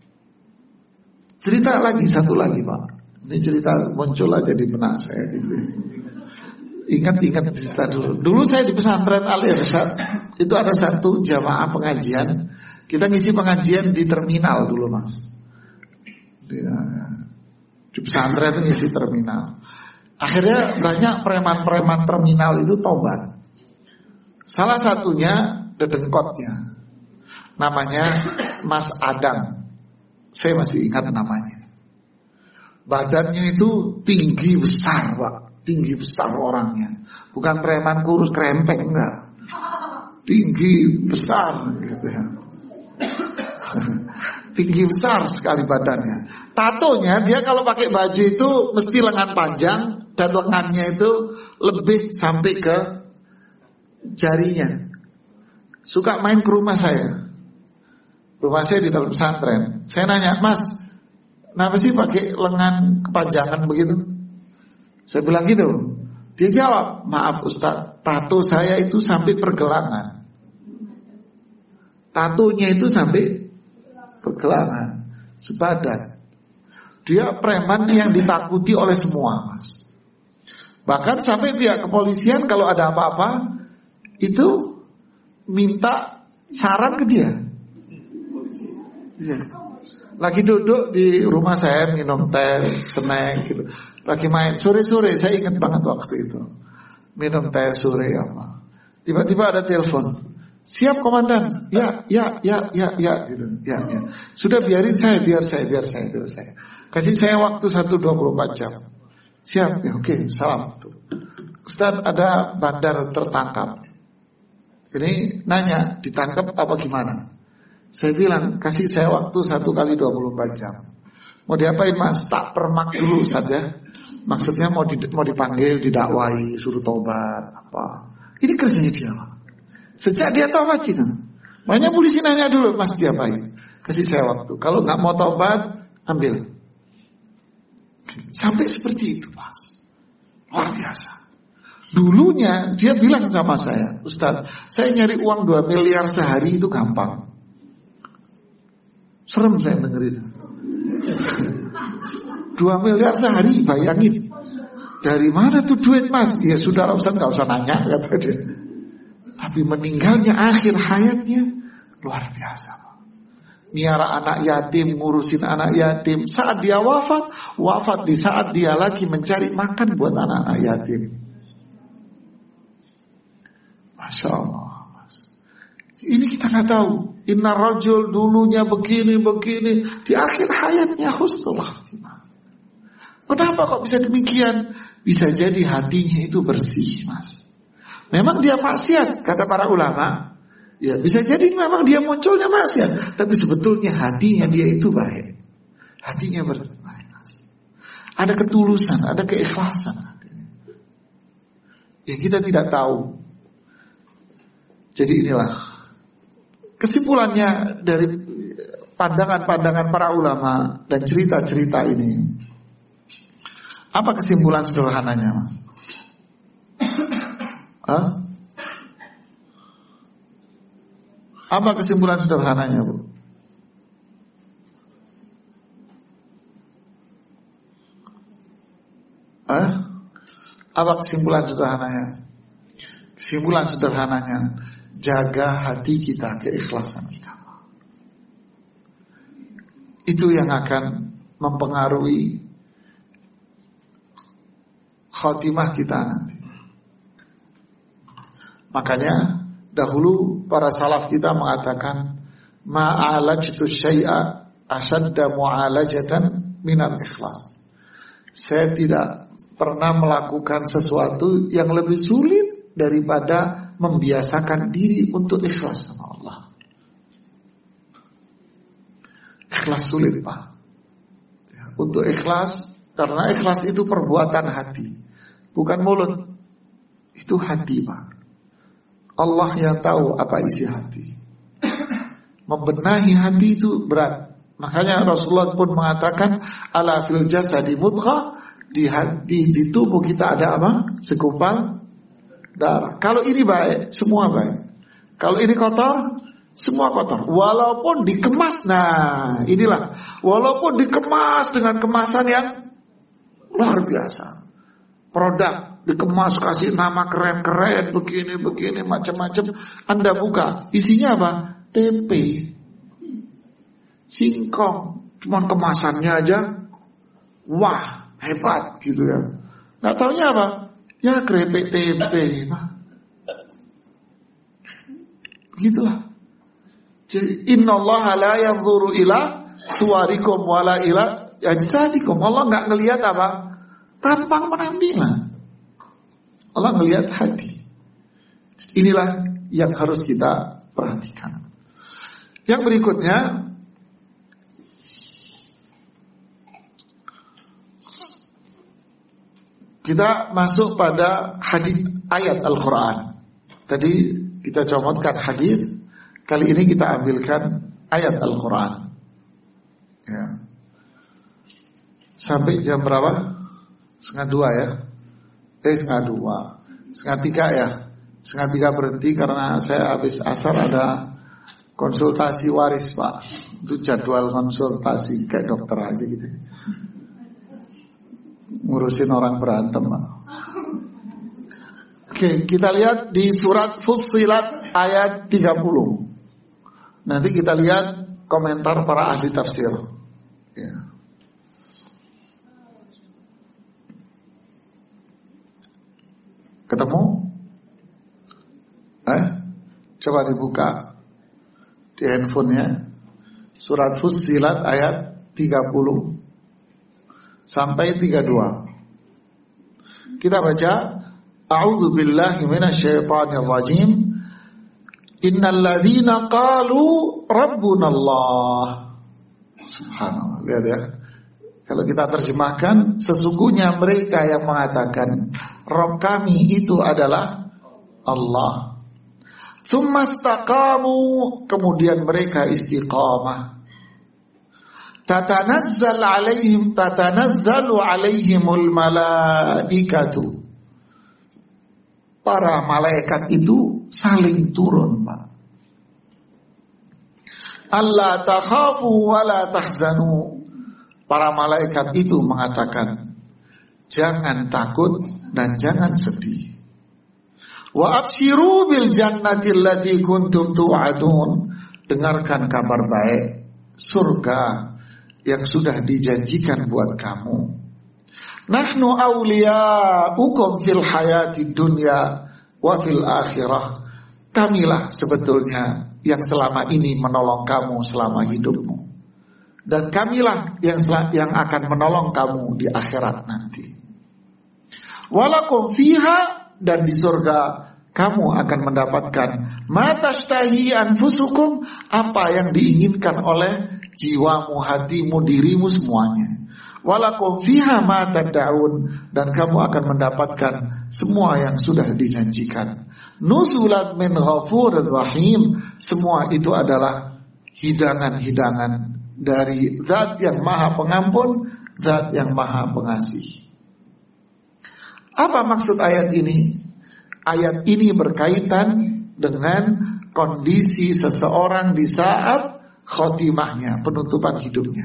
Cerita lagi, satu lagi Pak. Ini cerita muncul aja di benak saya gitu. Ingat-ingat cerita dulu. Dulu saya di pesantren Al Irsyad Itu ada satu jamaah pengajian. Kita ngisi pengajian di terminal dulu mas. Di, di pesantren itu ngisi terminal. Akhirnya banyak preman-preman terminal itu tobat. Salah satunya dedengkotnya, namanya Mas Adang. Saya masih ingat namanya. Badannya itu tinggi besar pak, tinggi besar orangnya. Bukan preman kurus krempeng enggak. Tinggi besar gitu ya. Tinggi besar sekali badannya. Tatonya dia kalau pakai baju itu mesti lengan panjang dan lengannya itu lebih sampai ke jarinya. Suka main ke rumah saya. Rumah saya di dalam pesantren. Saya nanya, "Mas, kenapa sih pakai lengan kepanjangan begitu?" Saya bilang gitu. Dia jawab, "Maaf Ustaz, tato saya itu sampai pergelangan." Tatonya itu sampai pergelangan, sebadan. Dia preman yang ditakuti oleh semua, Mas. Bahkan sampai pihak kepolisian kalau ada apa-apa itu minta saran ke dia. Ya. Lagi duduk di rumah saya minum teh, snack gitu. Lagi main sore-sore, saya ingat banget waktu itu. Minum teh sore apa. Tiba-tiba ada telepon. "Siap komandan." "Ya, ya, ya, ya, ya," gitu. "Ya, ya. Sudah biarin saya, biar saya, biar saya, biar saya. Kasih saya waktu satu dua puluh empat jam." "Siap." "Ya, oke, okay, salam." "Ustaz, ada bandar tertangkap." Ini nanya, ditangkap apa gimana? Saya bilang, kasih saya waktu satu kali dua puluh empat jam. "Mau diapain mas?" "Tak permak dulu Ustaz ya." Maksudnya mau, di, mau dipanggil, didakwai, suruh tobat apa. Ini kerjanya dia. Sejak dia tobat itu, banyak polisi nanya dulu, "Mas diapain?" "Kasih saya waktu. Kalau nggak mau tobat, ambil." Sampai seperti itu mas. Luar biasa. Dulunya dia bilang sama saya, "Ustaz, saya nyari uang dua miliar sehari itu gampang." Serem saya denger itu. dua miliar sehari, bayangin. "Dari mana tuh duit mas?" "Ya sudah Ustaz, gak usah nanya," kata dia. Tapi meninggalnya akhir hayatnya luar biasa. Miara anak yatim, ngurusin anak yatim. Saat dia wafat, wafat di saat dia lagi mencari makan buat anak-anak yatim. Masya Allah mas. Ini kita nggak tahu. Inna rajul dulunya begini begini, di akhir hayatnya husnul khatimah. Kenapa kok bisa demikian? Bisa jadi hatinya itu bersih mas. Memang dia maksiat kata para ulama. Ya bisa jadi memang dia munculnya maksiat, tapi sebetulnya hatinya dia itu baik. Hatinya baik mas. Ada ketulusan, ada keikhlasan hatinya. Ya kita tidak tahu. Jadi inilah kesimpulannya dari pandangan-pandangan para ulama dan cerita-cerita ini. Apa kesimpulan sederhananya mas? Hah? Apa kesimpulan sederhananya bu? Hah? Apa kesimpulan sederhananya? Kesimpulan sederhananya, jaga hati kita, keikhlasan kita. Itu yang akan mempengaruhi khatimah kita nanti. Makanya dahulu para salaf kita mengatakan, ma'alajtu syai'a asadda mu'alajatan minal ikhlas. Saya tidak pernah melakukan sesuatu yang lebih sulit daripada membiasakan diri untuk ikhlas sama Allah. Ikhlas sulit Pak ya, untuk ikhlas, karena ikhlas itu perbuatan hati, bukan mulut. Itu hati Pak. Allah yang tahu apa isi hati. Membenahi hati itu berat. Makanya Rasulullah pun mengatakan, ala fil jasadi mudghah, di hati, di tubuh kita ada apa? Segumpal darah. Kalau ini baik, semua baik. Kalau ini kotor, semua kotor. Walaupun dikemas, nah inilah, walaupun dikemas dengan kemasan yang luar biasa, produk dikemas, kasih nama keren-keren, begini-begini, macam-macam. Anda buka, isinya apa? Tempe, singkong, cuman kemasannya aja, wah hebat gitu ya. Nggak taunya apa? Ya keripik tempe. Begitulah. Jadi innallaha la yanzuru ila suwarikum wala ila ajsadikum. Allah nggak ngelihat apa? Tampang penampilan. Allah ngelihat hati. Inilah yang harus kita perhatikan. Yang berikutnya, kita masuk pada hadis ayat Al-Quran. Tadi kita comotkan hadis, kali ini kita ambilkan ayat Al-Quran. Ya. Sampai jam berapa? Setengah dua ya. Eh setengah dua, setengah tiga ya. Setengah tiga berhenti karena saya habis asar ada konsultasi waris Pak. Itu jadwal konsultasi kayak dokter aja gitu. Ngurusin orang berantem Pak. Oke, kita lihat di surat Fussilat ayat tiga puluh. Nanti kita lihat komentar para ahli tafsir. Ya. Ketemu? Eh? Coba dibuka di handphonenya. Surat Fussilat ayat tiga puluh sampai tiga puluh dua. Kita baca, A'udzu billahi minasyaitonir rajim. Innal ladzina qalu rabbunallah. Subhanallah. Lihat ya. Kalau kita terjemahkan, sesungguhnya mereka yang mengatakan Rabb kami itu adalah Allah. Tsumastaqamu, kemudian mereka istiqamah. Tatanazzal alaihim tatanazzalu alaihimul malaikatu. Para malaikat itu saling turun, Pak. Allah takhafu wa la tahzanu. Para malaikat itu mengatakan, jangan takut dan jangan sedih. Wa abshiru bil jannati allati kuntum tu'adun. Dengarkan kabar baik, surga yang sudah dijanjikan buat kamu. Nahnu awliya'ukum fil hayati dunya wa fil akhirah. Kamilah sebetulnya yang selama ini menolong kamu selama hidupmu. Dan kamilah yang yang akan menolong kamu di akhirat nanti. Walakum fiha, dan di surga kamu akan mendapatkan ma tashtahi anfusukum, apa yang diinginkan oleh jiwamu, hatimu, dirimu semuanya. Walakum fiha ma tad'un, dan kamu akan mendapatkan semua yang sudah dijanjikan. Nuzulan min ghafurir rahim, semua itu adalah hidangan-hidangan dari Zat yang Maha Pengampun, Zat yang Maha Pengasih. Apa maksud ayat ini? Ayat ini berkaitan dengan kondisi seseorang di saat khotimahnya, penutupan hidupnya.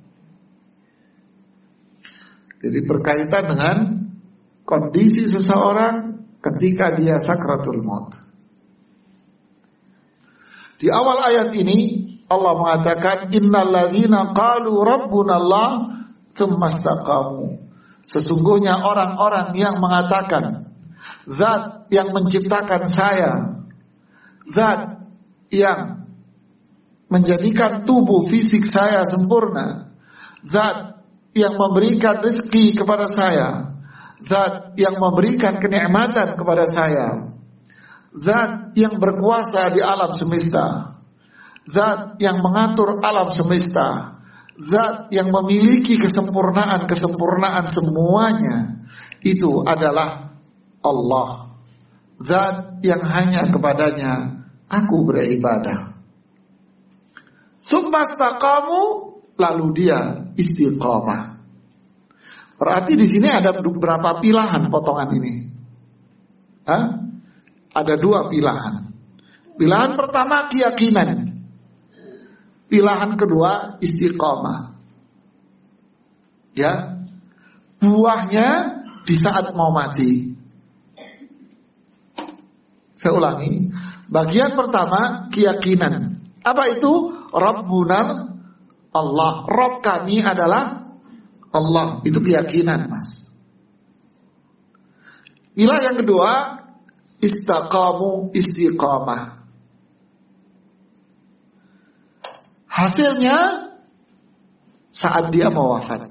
Jadi berkaitan dengan kondisi seseorang ketika dia sakratul maut. Di awal ayat ini Allah mengatakan, innal ladzina qalu rabbunallah tsumma istaqamu. Sesungguhnya orang-orang yang mengatakan, Zat yang menciptakan saya, Zat yang menjadikan tubuh fisik saya sempurna, Zat yang memberikan rezeki kepada saya, Zat yang memberikan kenikmatan kepada saya, Zat yang berkuasa di alam semesta, Zat yang mengatur alam semesta, Zat yang memiliki kesempurnaan-kesempurnaan semuanya, itu adalah Allah. Zat yang hanya kepadanya aku beribadah. Tsumastaqamu, lalu dia istiqamah. Berarti di sini ada beberapa pilihan potongan ini. Hah? Ada dua pilihan. Pilihan pertama keyakinan. Pilihan kedua istiqamah. Ya. Buahnya di saat mau mati. Saya ulangi. Bagian pertama keyakinan. Apa itu? Rabbuna Allah. Rabb kami adalah Allah. Itu keyakinan, Mas. Bila yang kedua, istaqamu, istiqamah. Hasilnya saat dia mau wafat.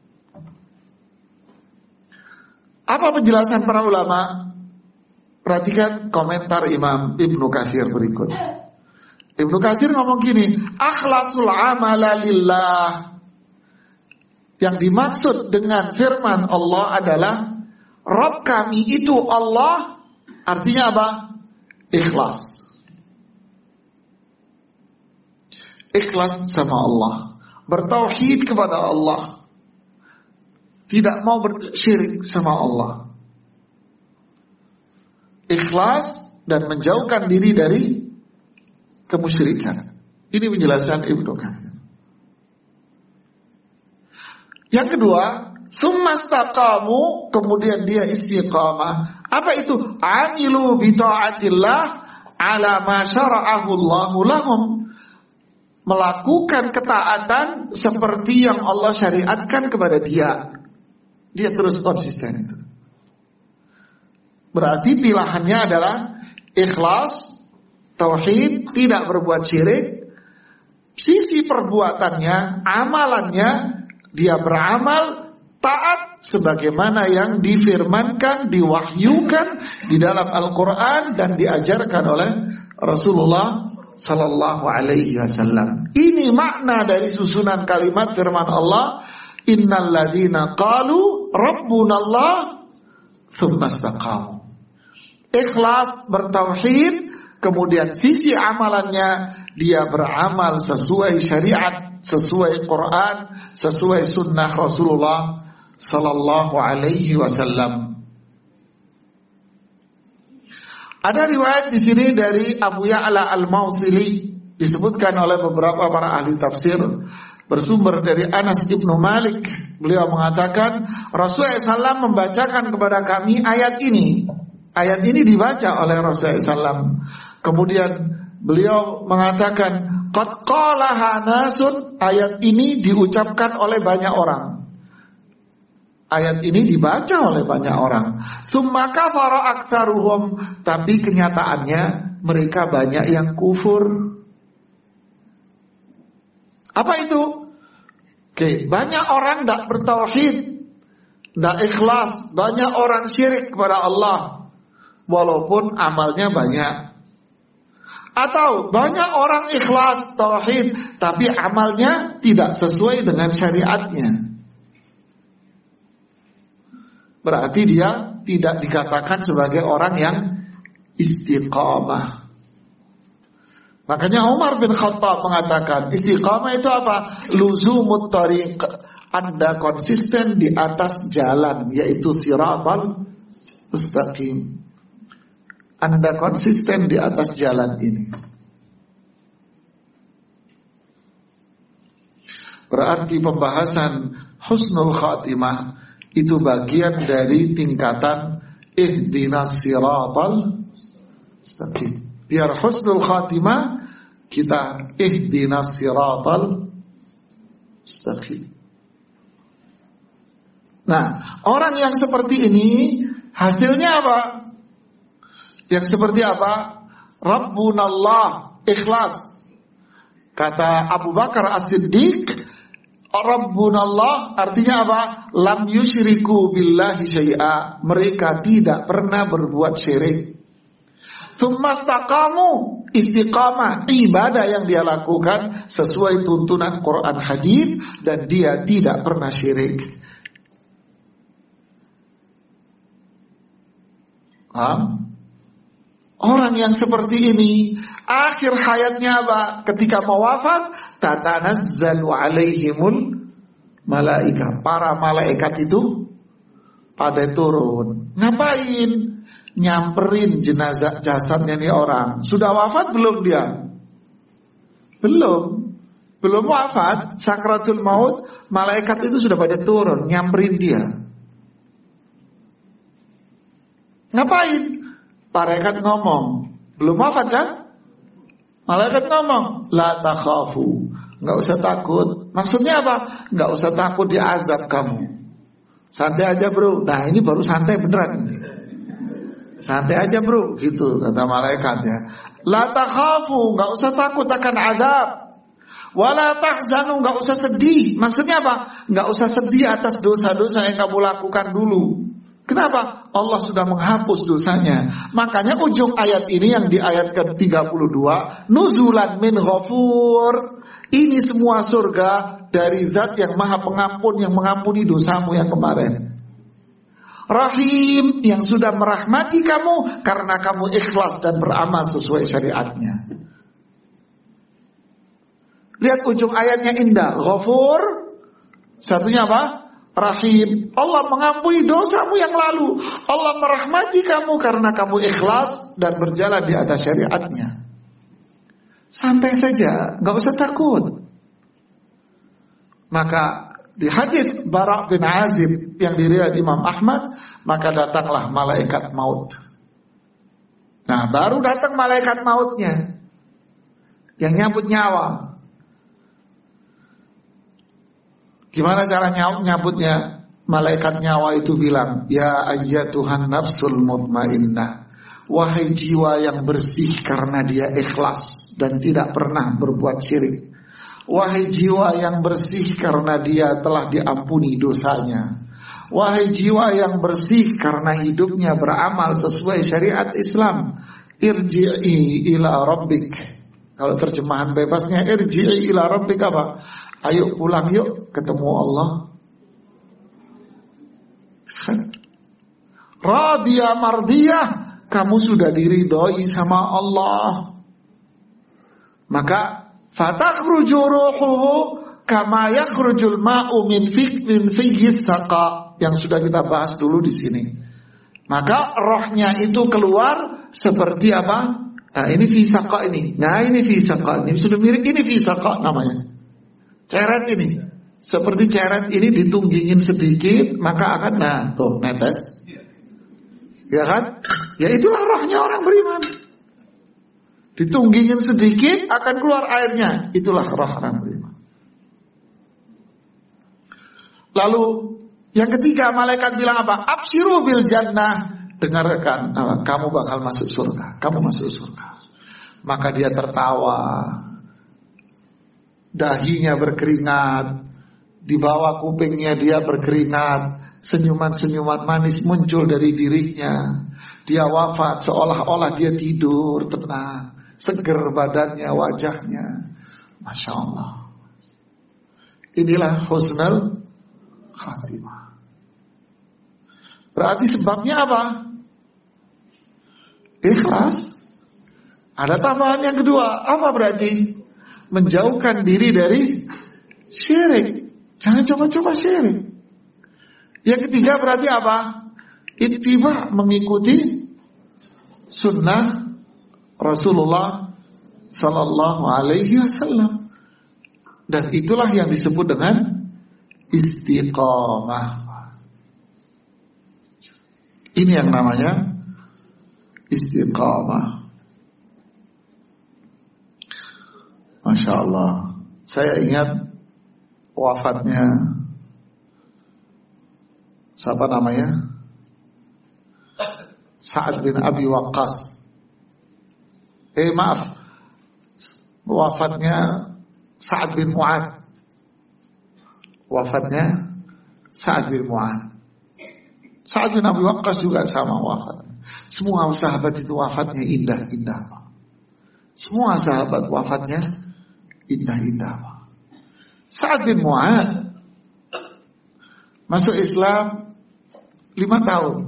Apa penjelasan para ulama? Perhatikan komentar Imam Ibnu Katsir berikut. Ibnu Katsir ngomong gini, akhlasul amala lillah. Yang dimaksud dengan firman Allah adalah Rabb kami itu Allah. Artinya apa? Ikhlas. Ikhlas sama Allah, bertauhid kepada Allah, tidak mau bersyirik sama Allah. Ikhlas dan menjauhkan diri dari kemusyrikan. Ini penjelasan Ibnu Katsir. Yang kedua, summastaqamu, kemudian dia istiqamah. Apa itu? Amilu bi ta'atillah ala ma syara'ahu Allahu lahum. Melakukan ketaatan seperti yang Allah syariatkan kepada dia. Dia terus konsisten itu. Berarti pilihannya adalah ikhlas, tauhid, tidak berbuat syirik. Sisi perbuatannya, amalannya, dia beramal taat sebagaimana yang difirmankan, diwahyukan di dalam Al-Quran dan diajarkan oleh Rasulullah Sallallahu Alaihi Wasallam. Ini makna dari susunan kalimat firman Allah, Innal ladzina qalu Rabbuna Allah tsumma istaqamu. Ikhlas, bertauhid, kemudian sisi amalannya dia beramal sesuai syariat, sesuai Quran, sesuai sunnah Rasulullah Sallallahu Alaihi Wasallam. Ada riwayat di sini dari Abu Ya'la Al-Mausili, disebutkan oleh beberapa para ahli tafsir, bersumber dari Anas ibnu Malik. Beliau mengatakan Rasulullah shallallahu alaihi wasallam membacakan kepada kami ayat ini. Ayat ini dibaca oleh Rasulullah shallallahu alaihi wasallam. Kemudian beliau mengatakan qad qalaha nasun, ayat ini diucapkan oleh banyak orang. Ayat ini dibaca oleh banyak orang. Tsumma kafara aktsaruhum, tapi kenyataannya mereka banyak yang kufur. Apa itu? Oke, banyak orang tidak bertauhid, tidak ikhlas, banyak orang syirik kepada Allah, walaupun amalnya banyak. Atau banyak orang ikhlas, tauhid, tapi amalnya tidak sesuai dengan syariatnya. Berarti dia tidak dikatakan sebagai orang yang istiqamah. Makanya Umar bin Khattab mengatakan istiqamah itu apa? Luzumut tariq, Anda konsisten di atas jalan, yaitu siratal mustaqim. Anda konsisten di atas jalan ini. Berarti pembahasan husnul khatimah itu bagian dari tingkatan ihdinas siratal mustaqim. Biar husnul khatimah kita ihdinas siratal mustaqim. Nah, orang yang seperti ini hasilnya apa? Yang seperti apa? Rabbunallah, ikhlas. Kata Abu Bakar As-Siddiq, Rabbunallah artinya apa? Lam yusyriku billahi syai'a. Mereka tidak pernah berbuat syirik. Tsumastaqamu, istiqamah, ibadah yang dia lakukan sesuai tuntunan Quran hadis dan dia tidak pernah syirik. Paham? Orang yang seperti ini akhir hayatnya apa? Ketika mau wafat, tatanazzalu alaihimul malaika. Para malaikat itu pada turun. Ngapain? Nyamperin jenazah jasadnya nih orang. Sudah wafat belum dia? Belum. Belum wafat, sakratul maut, malaikat itu sudah pada turun, nyamperin dia. Ngapain? Malaikat ngomong, belum wafat kan? Malaikat ngomong, la takhafu, nggak usah takut. Maksudnya apa? Nggak usah takut diazab kamu. Santai aja bro. Nah ini baru santai beneran. Santai aja bro, gitu kata malaikat ya. La takhafu, nggak usah takut akan azab. Wala tahzanu, nggak usah sedih. Maksudnya apa? Nggak usah sedih atas dosa-dosa yang kamu lakukan dulu. Kenapa? Allah sudah menghapus dosanya. Makanya ujung ayat ini yang di ayat ke tiga puluh dua, nuzulan min ghafur. Ini semua surga dari zat yang maha pengampun, yang mengampuni dosamu yang kemarin. Rahim, yang sudah merahmati kamu karena kamu ikhlas dan beramal sesuai syariatnya. Lihat ujung ayatnya indah. Ghafur, satunya apa? Rahim. Allah mengampuni dosamu yang lalu. Allah merahmati kamu karena kamu ikhlas dan berjalan di atas syariatnya. Santai saja, gak usah takut. Maka di hadits Bara' bin Azib yang diriwayatkan Imam Ahmad, maka datanglah malaikat maut. Nah, baru datang malaikat mautnya yang nyambut nyawa. Gimana cara nyambutnya? Malaikat nyawa itu bilang, ya ayyatuhan nafsul mutmainnah, wahai jiwa yang bersih karena dia ikhlas dan tidak pernah berbuat syirik. Wahai jiwa yang bersih karena dia telah diampuni dosanya. Wahai jiwa yang bersih karena hidupnya beramal sesuai syariat Islam, irji'i ila rabbik. Kalau terjemahan bebasnya irji'i ila rabbik apa? Ayo pulang yuk ketemu Allah. Radiyah mardiyah, kamu sudah diridhoi sama Allah. Maka fatakhruju ruhuhu kama yakhrujul ma'u min fik min fihi saqa, yang sudah kita bahas dulu di sini. Maka rohnya itu keluar seperti apa? Nah, ini fi saqa ini. Nah, ini fi saqa ini sudah mirip, ini fi saqa namanya. Ceret ini, seperti ceret ini ditunggingin sedikit, maka akan, nah tuh netes, ya kan? Ya itulah rohnya orang beriman. Ditunggingin sedikit akan keluar airnya, itulah roh orang beriman. Lalu yang ketiga malaikat bilang apa? Absyiru bil jannah, dengarkan, nah, kamu bakal masuk surga, kamu masuk surga. Maka dia tertawa. Dahinya berkeringat, di bawah kupingnya dia berkeringat, senyuman-senyuman manis muncul dari dirinya. Dia wafat seolah-olah dia tidur tenang, seger badannya, wajahnya. Masya Allah. Inilah husnul khatimah. Berarti sebabnya apa? Ikhlas. Ada tambahan yang kedua, apa berarti? Menjauhkan diri dari syirik. Jangan coba-coba syirik. Yang ketiga berarti apa? Ittiba, mengikuti sunnah Rasulullah Sallallahu Alaihi Wasallam. Dan itulah yang disebut dengan istiqamah. Ini yang namanya istiqamah. Masya Allah. Saya ingat wafatnya siapa namanya? Sa'ad bin Abi Waqqas. Eh maaf, wafatnya Sa'ad bin Mu'ad. Wafatnya Sa'ad bin Mu'ad. Sa'ad bin Abi Waqqas juga sama wafatnya. Semua sahabat itu wafatnya indah-indah. Semua sahabat wafatnya indah-indah. Sa'ad bin Mu'ad masuk Islam lima tahun.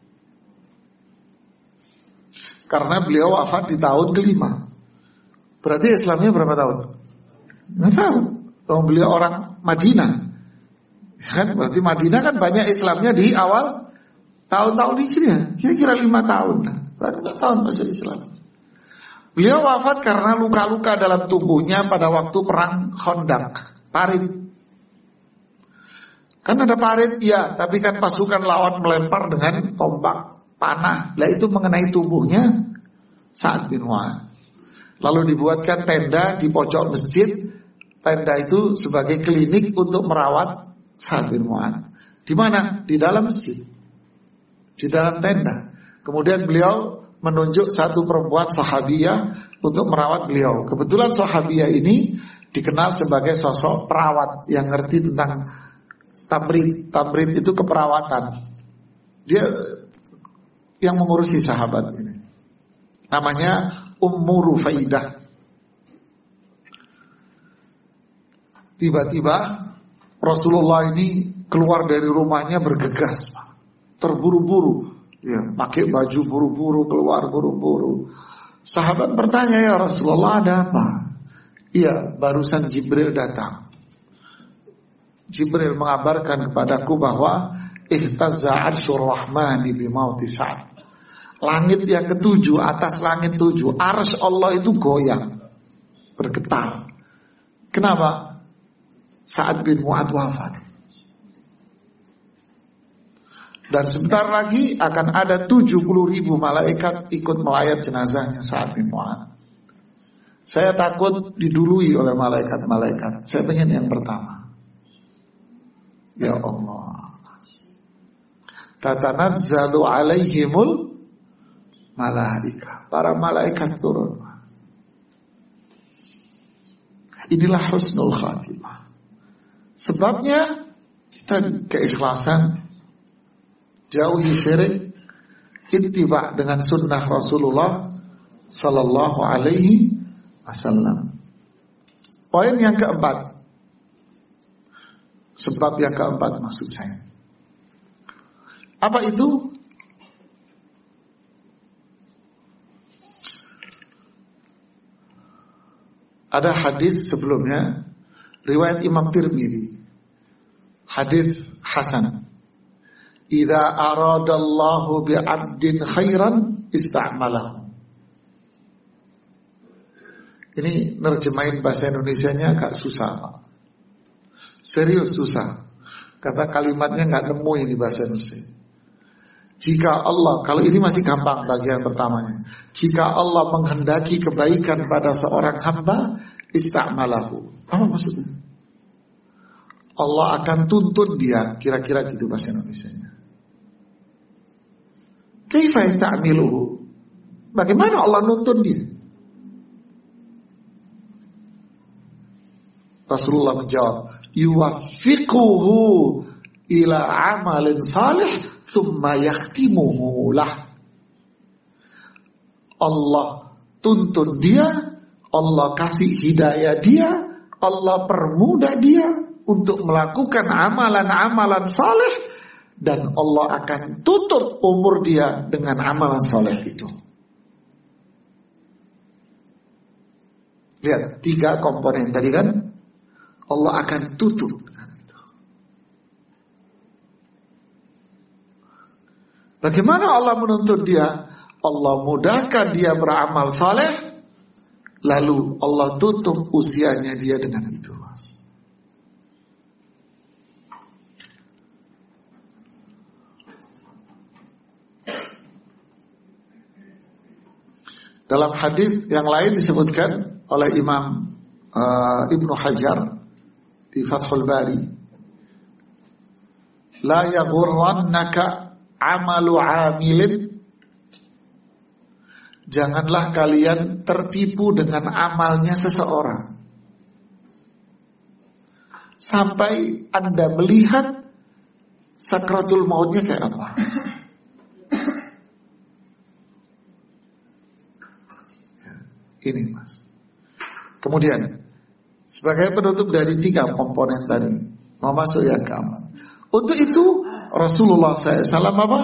Karena beliau wafat di tahun kelima. Berarti Islamnya berapa tahun? Nggak tahu. Kalau beliau orang Madinah, kan berarti Madinah kan banyak Islamnya di awal tahun-tahun Hijriah. Kira-kira lima tahun. Baru lima tahun masuk Islam. Beliau wafat karena luka-luka dalam tubuhnya pada waktu perang Khandaq, parit. Kan ada parit, ya, tapi kan pasukan lawan melempar dengan tombak panah. Lah itu mengenai tubuhnya Sa'ad bin Mu'adz. Lalu dibuatkan tenda di pojok masjid. Tenda itu sebagai klinik untuk merawat Sa'ad bin Mu'adz. Di mana? Di dalam masjid. Di dalam tenda. Kemudian beliau menunjuk satu perempuan sahabiyah untuk merawat beliau. Kebetulan sahabiyah ini dikenal sebagai sosok perawat yang ngerti tentang tamrid. Tamrid itu keperawatan. Dia yang mengurusi sahabat ini. Namanya Ummu Rufaidah. Tiba-tiba Rasulullah ini keluar dari rumahnya bergegas, terburu-buru, ya, pakai baju buru-buru, keluar buru-buru. Sahabat bertanya, ya Rasulullah, ada apa? Iya, barusan Jibril datang. Jibril mengabarkan kepadaku bahwa ihtazza arsyur rahmani bimauti Sa'ad. Langit yang ketujuh, atas langit tujuh, arsy Allah itu goyang, bergetar. Kenapa? Sa'ad bin Mu'adz wafat. Dan sebentar lagi akan ada tujuh puluh ribu malaikat ikut melayat jenazahnya Sa'ad bin Mu'adz. Saya takut didului oleh malaikat-malaikat. Saya pengen yang pertama. Ya Allah. Tatanazzalu alaihimul malaika. Para malaikat turun. Inilah husnul khatimah. Sebabnya kita keikhlasan, jauhi syirik, ittiba dengan sunnah Rasulullah sallallahu alaihi wasallam. Poin yang keempat, sebab yang keempat maksud saya. Apa itu? Ada hadis sebelumnya, riwayat Imam Tirmidzi, hadis hasan. Idza aradallahu bi'abdin khairan ista'malahu. Ini nerjemahin bahasa Indonesianya agak susah, Pak. Serius susah. Kata kalimatnya nggak nemu ini bahasa Indonesia. Jika Allah, kalau ini masih gampang bagian pertamanya. Jika Allah menghendaki kebaikan pada seorang hamba, ista'malahu. Apa maksudnya? Allah akan tuntun dia, kira-kira gitu bahasa Indonesianya. Kaifa ista'miluhu? Bagaimana Allah nuntun dia? Rasulullah menjawab, yuwaffiquhu ila amalin salih thumma yakhtimuhu lah. Allah tuntun dia, Allah kasih hidayah dia, Allah permudah dia untuk melakukan amalan-amalan saleh, dan Allah akan tutup umur dia dengan amalan saleh itu. Lihat tiga komponen tadi kan, Allah akan tutup dengan itu. Bagaimana Allah menuntut dia? Allah mudahkan dia beramal saleh, lalu Allah tutup usianya dia dengan itu. Dalam hadis yang lain disebutkan oleh Imam uh, Ibnu Hajar di Fathul Bari, la yaghurrannaka amalu amilin. Janganlah kalian tertipu dengan amalnya seseorang sampai Anda melihat sakratul mautnya kayak apa. Ini mas. Kemudian sebagai penutup dari tiga komponen tadi, mau masuk yang keempat. Untuk itu Rasulullah shallallahu alaihi wasallam apa?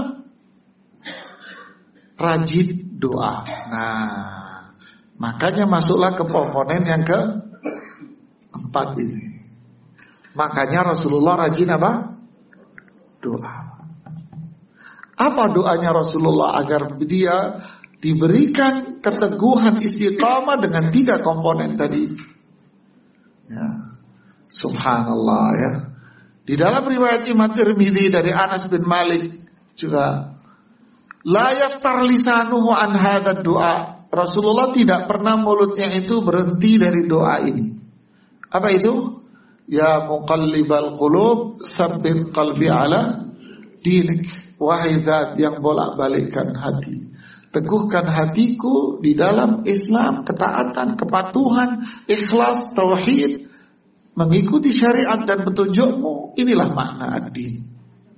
Rajin doa. Nah, makanya masuklah ke komponen yang keempat ini. Makanya Rasulullah rajin apa? Doa. Apa doanya Rasulullah agar dia diberikan keteguhan istiqamah dengan tiga komponen tadi? Ya, subhanallah ya. Di dalam riwayat Imam Tirmidzi dari Anas bin Malik juga, La yaftar lisanuhu an hadzal du'a. Rasulullah tidak pernah mulutnya itu berhenti dari doa ini. Apa itu? Ya muqallibal qulub, tsabbit qalbi ala dinik. Wahai zat yang bolak-balikkan hati, teguhkan hatiku di dalam Islam, ketaatan, kepatuhan, ikhlas, tauhid, mengikuti syariat dan petunjukmu. Inilah makna ad-din.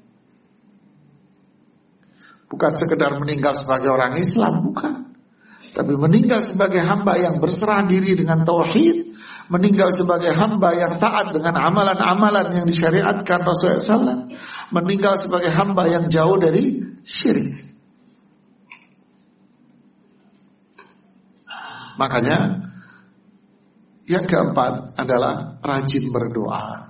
Bukan sekedar meninggal sebagai orang Islam, bukan. Tapi meninggal sebagai hamba yang berserah diri dengan tauhid, meninggal sebagai hamba yang taat dengan amalan-amalan yang disyariatkan Rasulullah shallallahu alaihi wasallam, meninggal sebagai hamba yang jauh dari syirik. Makanya yang keempat adalah rajin berdoa.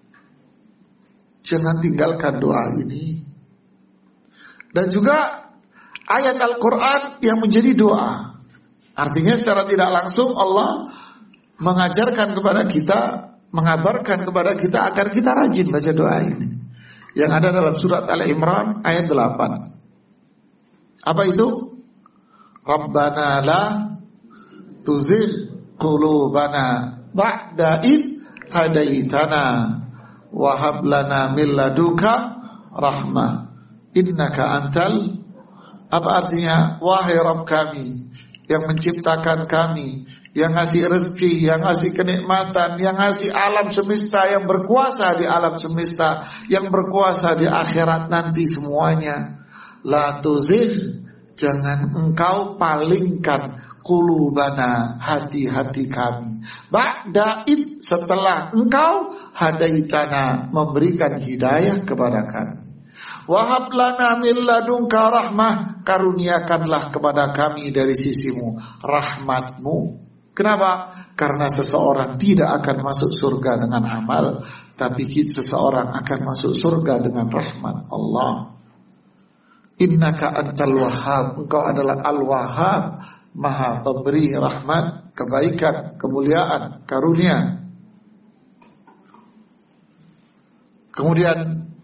Jangan tinggalkan doa ini. Dan juga ayat Al-Quran yang menjadi doa. Artinya secara tidak langsung Allah mengajarkan kepada kita, mengabarkan kepada kita agar kita rajin baca doa ini, yang ada dalam surat Al-Imran ayat delapan. Apa itu? Rabbana la tuzigh qulubana ba'da id hadaitana wa hab lana min ladunka rahmah innaka antal. Apa artinya? Wahai Rabb kami yang menciptakan kami, yang ngasih rezeki, yang ngasih kenikmatan, yang ngasih alam semesta, yang berkuasa di alam semesta, yang berkuasa di akhirat nanti semuanya. La tuzigh, jangan engkau palingkan qulubana, hati-hati kami, ba'da id, setelah engkau hadaitana, memberikan hidayah kepada kami. Wahab lana min ladunka rahmah, karuniakanlah kepada kami dari sisimu rahmatmu. Kenapa? Karena seseorang tidak akan masuk surga dengan amal, tapi seseorang akan masuk surga dengan rahmat Allah. Innaka antal wahhab, engkau adalah al-wahhab, maha pemberi rahmat, kebaikan, kemuliaan, karunia. Kemudian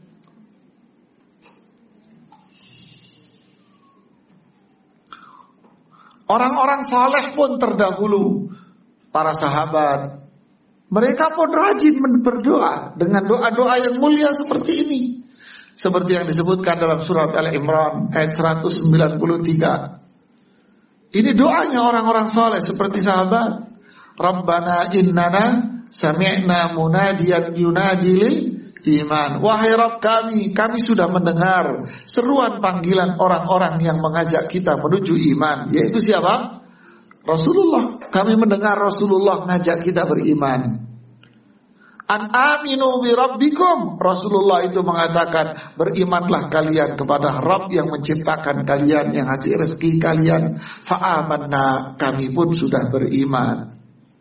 orang-orang saleh pun terdahulu, para sahabat, mereka pun rajin berdoa dengan doa-doa yang mulia seperti ini. Seperti yang disebutkan dalam surat Al-Imran ayat seratus sembilan puluh tiga. Ini doanya orang-orang saleh seperti sahabat. Rabbana innana sami'na munadiyan yunadi lil iman. Wahai Rabb kami, kami sudah mendengar seruan panggilan orang-orang yang mengajak kita menuju iman. Yaitu siapa? Rasulullah. Kami mendengar Rasulullah mengajak kita beriman. An aminu bi rabbikum. Rasulullah itu mengatakan, berimanlah kalian kepada Rabb yang menciptakan kalian, yang ngasih rezeki kalian. Fa'amanna, kami pun sudah beriman.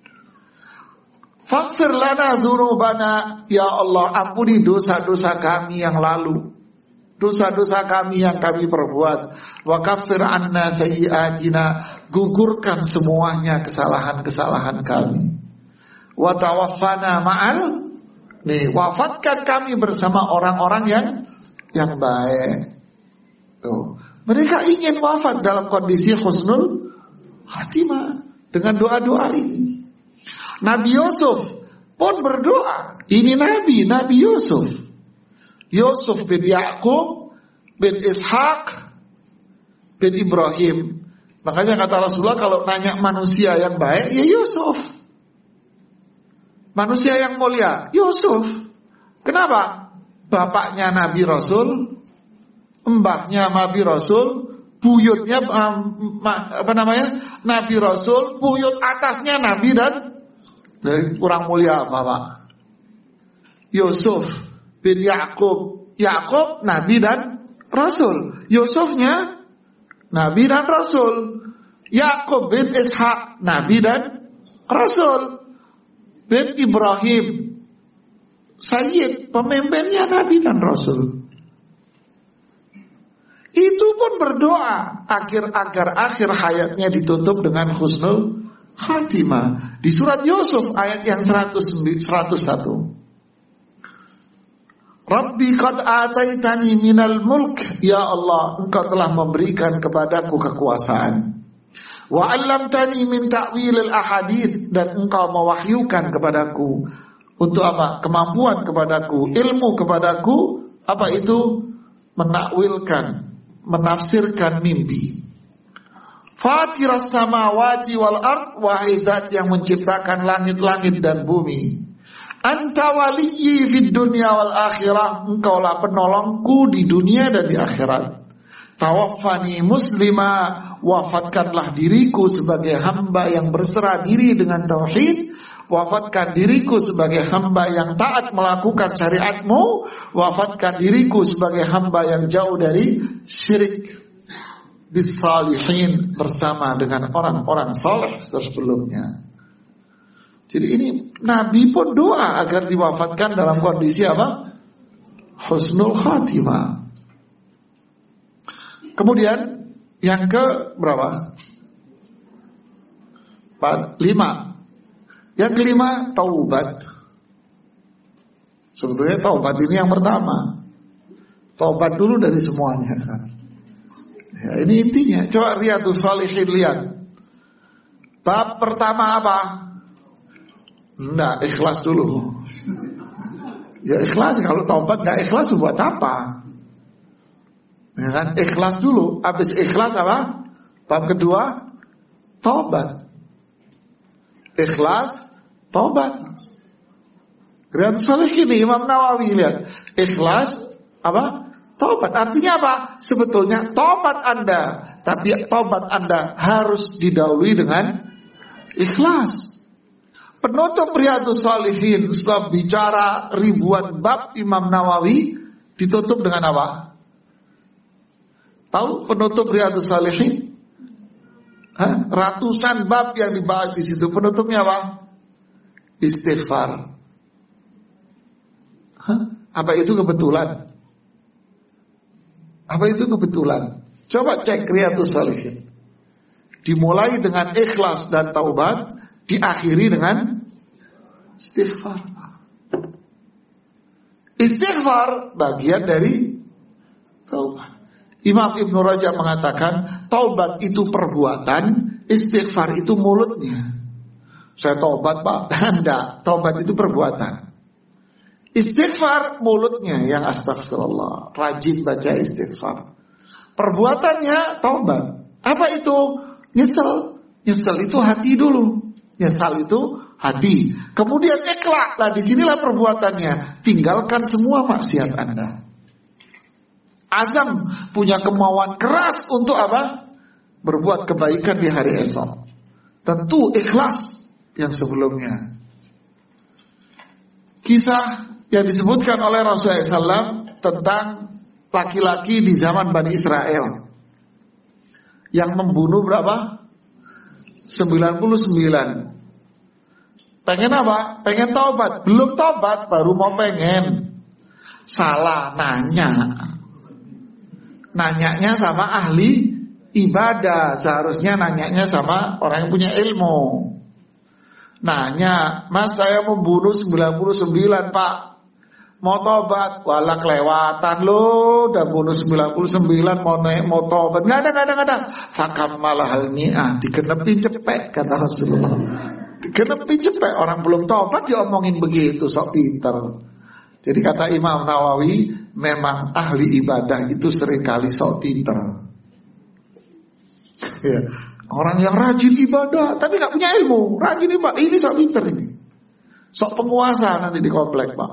Faghfir lana dzunubana, ya Allah ampuni dosa-dosa kami yang lalu, dosa-dosa kami yang kami perbuat. Wa kaffir anna sayyi'atina, gugurkan semuanya kesalahan-kesalahan kami. Wa tawaffana ma'al, nih wafatkan kami bersama orang-orang yang yang baik. Tuh, mereka ingin wafat dalam kondisi husnul khatimah dengan doa-doa ini. Nabi Yusuf pun berdoa. Ini Nabi, Nabi Yusuf. Yusuf bin Ya'qub bin Ishaq bin Ibrahim. Makanya kata Rasulullah, kalau nanya manusia yang baik, ya Yusuf. Manusia yang mulia, Yusuf. Kenapa? Bapaknya Nabi Rasul, mbahnya Nabi Rasul, buyutnya apa namanya? Nabi Rasul, buyut atasnya Nabi dan dari kurang mulia apa Pak? Yusuf bin Ya'qub. Ya'qub Nabi dan Rasul. Yusufnya Nabi dan Rasul. Ya'qub bin Ishaq Nabi dan Rasul. Bin Ibrahim Sayyid, pemimpinnya Nabi dan Rasul. Itu pun berdoa akhir agar akhir hayatnya ditutup dengan husnul khatimah. Di surat Yusuf ayat yang seratus satu. Rabbi qad ataitani minal mulk, ya Allah, engkau telah memberikan kepadaku kekuasaan. Wa 'allamtani min ta'wilil ahadits, dan engkau mewahyukan kepadaku untuk apa? Kemampuan kepadaku, ilmu kepadaku, apa itu? Menakwilkan, menafsirkan mimpi. Fatiras samawati wal ard, wahai zat yang menciptakan langit-langit dan bumi. Anta waliyyi fid dunya wal akhirah, engkaulah penolongku di dunia dan di akhirat. Tawaffani muslima, wafatkanlah diriku sebagai hamba yang berserah diri dengan tauhid. Wafatkan diriku sebagai hamba yang taat melakukan syariatmu. Wafatkan diriku sebagai hamba yang jauh dari syirik. Bisalihin, bersama dengan orang-orang saleh sebelumnya. Jadi ini Nabi pun doa agar diwafatkan dalam kondisi apa? Husnul khatimah. Kemudian yang ke berapa? Empat, lima. Yang kelima, taubat. Sebetulnya taubat ini yang pertama. Taubat dulu dari semuanya kan. Ya, ini intinya. Coba Riyadhus Shalihin lihat. Bab pertama apa? Enggak, ikhlas dulu. Ya ikhlas, kalau taubat enggak ikhlas buat apa? Ya kan, ikhlas dulu. Habis ikhlas apa? Bab kedua, taubat. Ikhlas, taubat. Riyadhus Shalihin ini Imam Nawawi lihat. Ikhlas apa? Taubat. Artinya apa? Sebetulnya taubat Anda, tapi taubat Anda harus didahului dengan ikhlas. Penutup Riyadhus Shalihin setelah bicara ribuan bab Imam Nawawi ditutup dengan apa? Tahu penutup Riyadhus Shalihin? Hah? Ratusan bab yang dibahas di situ. Penutupnya apa? Istighfar. Hah? Apa itu kebetulan? Apa itu kebetulan? Coba cek Riyadhus Shalihin. Dimulai dengan ikhlas dan taubat, diakhiri dengan istighfar. Istighfar bagian dari taubat. Imam Ibn Rajab mengatakan taubat itu perbuatan, istighfar itu mulutnya. Saya taubat Pak, enggak, taubat itu perbuatan. Istighfar mulutnya yang astagfirullah, rajin baca istighfar. Perbuatannya taubat. Apa itu? Nyesel. Nyesel itu hati dulu. Nyesal itu hati. Kemudian ikhlas. Nah disinilah perbuatannya. Tinggalkan semua maksiat Anda. Azam, punya kemauan keras untuk apa? Berbuat kebaikan di hari esok. Tentu ikhlas yang sebelumnya. Kisah yang disebutkan oleh Rasulullah shallallahu alaihi wasallam tentang laki-laki di zaman Bani Israel yang membunuh berapa? sembilan puluh sembilan. Pengen apa? Pengen taubat. Belum taubat, baru mau pengen. Salah nanya. Nanyanya sama ahli ibadah. Seharusnya nanyanya sama orang yang punya ilmu. Nanya, Mas saya membunuh sembilan puluh sembilan Pak, mau tobat. Walah kelewatan lo, udah bunuh sembilan puluh sembilan mau naik, mau tobat. Gak ada, gak ada, gak ada. Fakam malah hal ini ah, digenepi cepet kata Rasulullah. Digenepi cepet, orang belum tobat diomongin begitu, sok pinter. Jadi kata Imam Nawawi, memang ahli ibadah itu seringkali sok pinter. Ya. Orang yang rajin ibadah tapi gak punya ilmu, rajin ibadah, ini sok pinter ini. Sok penguasa nanti di komplek Pak.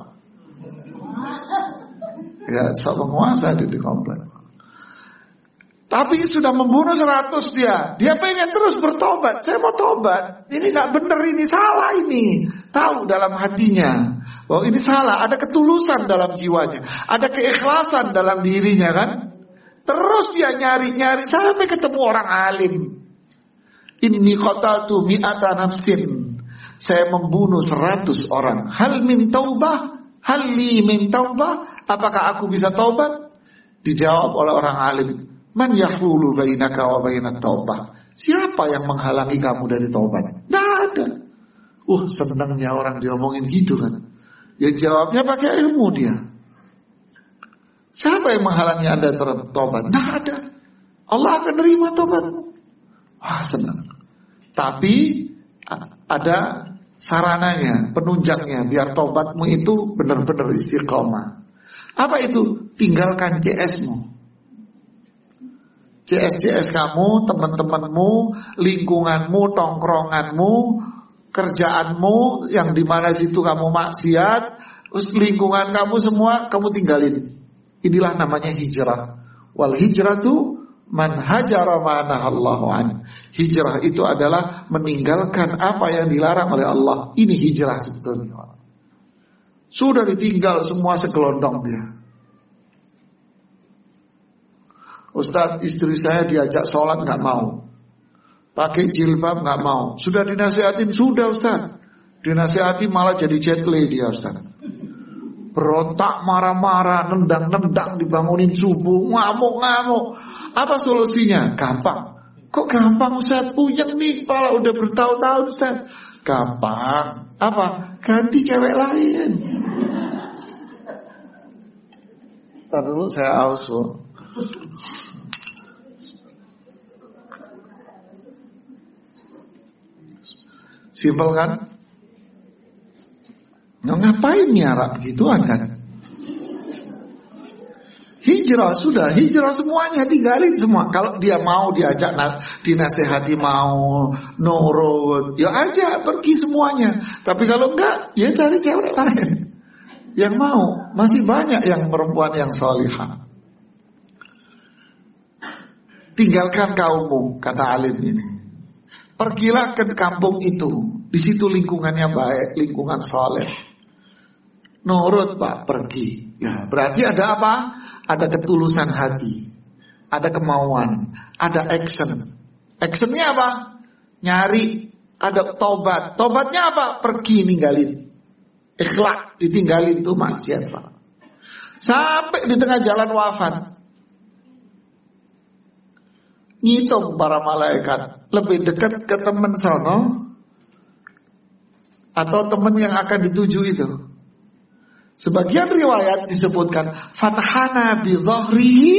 Ya, sok penguasa di, di komplek. Tapi sudah membunuh seratus dia. Dia pengen terus bertobat. Saya mau tobat. Ini gak bener, ini salah ini. Tahu dalam hatinya bahwa ini salah. Ada ketulusan dalam jiwanya, ada keikhlasan dalam dirinya kan. Terus dia nyari-nyari sampai ketemu orang alim. Inni qataltu mi'ata nafsin. Saya membunuh seratus orang. Hal min taubah? Hal li min taubah? Apakah aku bisa taubat? Dijawab oleh orang alim, man yahulu bainaka wa bainat taubah? Siapa yang menghalangi kamu dari taubat? Tidak ada. Uh, senangnya orang diomongin gitu kan. Ya jawabnya pakai ilmu dia. Siapa yang menghalangi Anda tobat? Tidak ada. Allah akan nerima tobatmu. Wah, senang. Tapi ada sarananya, penunjangnya, biar tobatmu itu benar-benar istiqomah. Apa itu? Tinggalkan C S-mu. C S-C S kamu, teman-temanmu, lingkunganmu, tongkronganmu, kerjaanmu yang dimana situ kamu maksiat, terus lingkungan kamu semua kamu tinggalin. Inilah namanya hijrah. Wal hijratu man hajara ma nahallahu an. Hijrah itu adalah meninggalkan apa yang dilarang oleh Allah. Ini hijrah sebetulnya. Sudah ditinggal semua segelondong dia. Ustaz, istri saya diajak sholat gak mau, pakai jilbab gak mau. Sudah dinasihatin, sudah Ustaz. Dinasihati malah jadi jetley dia Ustaz. Berontak, marah-marah, nendang-nendang, dibangunin subuh, ngamuk-ngamuk. Apa solusinya? Gampang. Kok gampang Ustaz? Puyeng nih, kepala udah bertahun-tahun Ustaz. Gampang. Apa? Ganti cewek lain. Ntar dulu saya aus. Simpel kan? Nah, ngapain miara begituan kan? Hijrah sudah, hijrah semuanya, tinggalin semua. Kalau dia mau diajak dinasehati, mau nurut, ya aja pergi semuanya. Tapi kalau enggak, ya cari cewek lain yang mau. Masih banyak yang perempuan yang salihah. Tinggalkan kaummu, kata alim ini. Pergilah ke kampung itu, di situ lingkungannya baik, lingkungan saleh. Nurut Pak, pergi. Ya, berarti ada apa? Ada ketulusan hati, ada kemauan, ada action. Actionnya apa? Nyari, ada tobat. Tobatnya apa? Pergi ninggalin. Ikhlas, ditinggalin tuh maksiat Pak. Sampai di tengah jalan wafat, ngitung para malaikat, lebih dekat ke teman sono atau teman yang akan dituju itu. Sebagian riwayat disebutkan fanhana bi dhahrihi,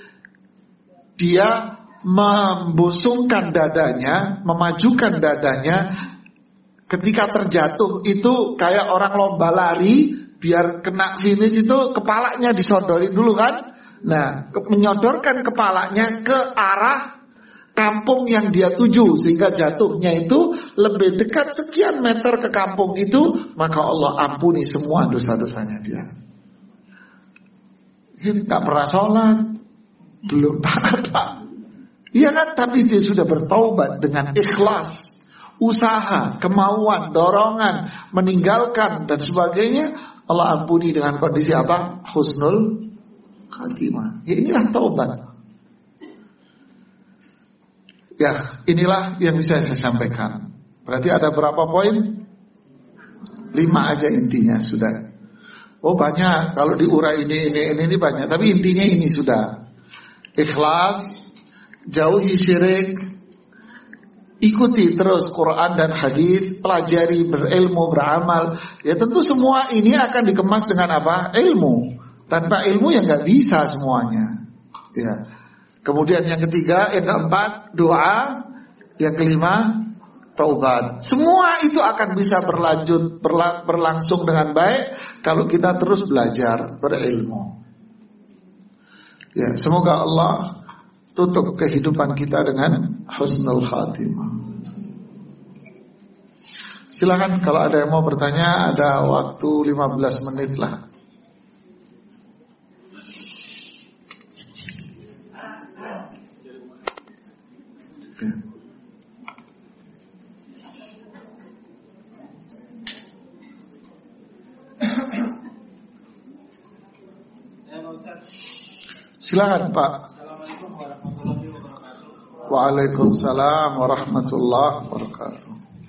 dia membusungkan dadanya, memajukan dadanya ketika terjatuh itu kayak orang lomba lari, biar kena finish itu kepalanya disodorin dulu kan. Nah, menyodorkan kepalanya ke arah kampung yang dia tuju, sehingga jatuhnya itu lebih dekat sekian meter ke kampung itu, maka Allah ampuni semua dosa-dosanya dia. Ini tak pernah sholat, belum taat, iya kan? Tapi dia sudah bertaubat dengan ikhlas, usaha, kemauan, dorongan, meninggalkan dan sebagainya. Allah ampuni dengan kondisi apa? Husnul khatimah. Ya, inilah taubat. Ya, inilah yang bisa saya sampaikan. Berarti ada berapa poin? Lima aja intinya sudah. Oh banyak, kalau diurai ini, ini, ini, ini banyak. Tapi intinya ini sudah. Ikhlas, jauhi syirik, ikuti terus Quran dan hadis, pelajari, berilmu, beramal. Ya tentu semua ini akan dikemas dengan apa? Ilmu. Tanpa ilmu ya nggak bisa semuanya. Ya. Kemudian yang ketiga, yang keempat, doa. Yang kelima, taubat. Semua itu akan bisa berlanjut, berla- berlangsung dengan baik kalau kita terus belajar, berilmu. Ya, semoga Allah tutup kehidupan kita dengan husnul khatimah. Silakan kalau ada yang mau bertanya, ada waktu lima belas menit lah. Silakan Pak. Assalamualaikum warahmatullahi wabarakatuh. Waalaikumsalam warahmatullahi wabarakatuh.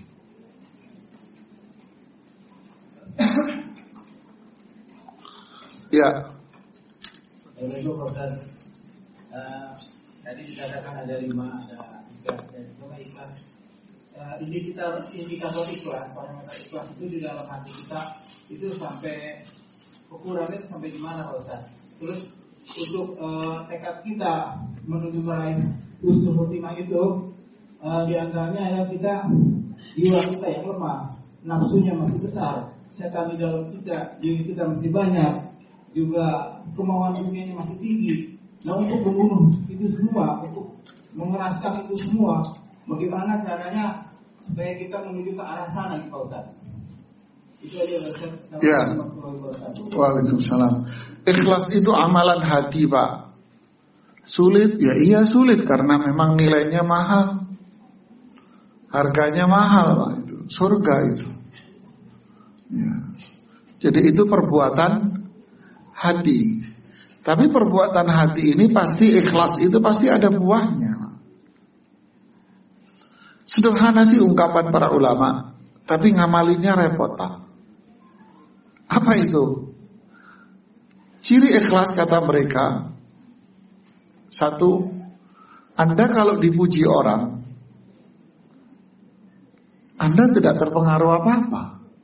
Ya. Assalamualaikum Ustaz. Uh, tadi dikatakan ada lima, ada tiga dan lima ikhlas. Uh, indikator indikator ikhlas, parameter ikhlas itu di dalam hati kita itu sampai ukurannya sampai di mana Pak Ustaz? Terus untuk uh, tekad kita menuju meraih husnul khotimah itu, uh, di antaranya adalah kita, jiwa kita yang lemah, nafsunya masih besar, setan di dalam kita, diri kita masih banyak, juga kemauan dunianya masih tinggi. Nah, untuk membunuh itu semua, untuk mengeraskan itu semua, bagaimana caranya supaya kita menuju ke arah sana, Pak Ustaz? Itu aja, Ustaz. Ya. Waalaikumsalam. Ikhlas itu amalan hati, Pak. Sulit, ya iya sulit karena memang nilainya mahal, harganya mahal, Pak. Itu surga itu. Ya. Jadi itu perbuatan hati. Tapi perbuatan hati ini pasti ikhlas itu pasti ada buahnya. Sederhana sih ungkapan para ulama, tapi ngamalinnya repot, Pak. Apa itu? Ciri ikhlas kata mereka, satu, Anda kalau dipuji orang, Anda tidak terpengaruh apa-apa.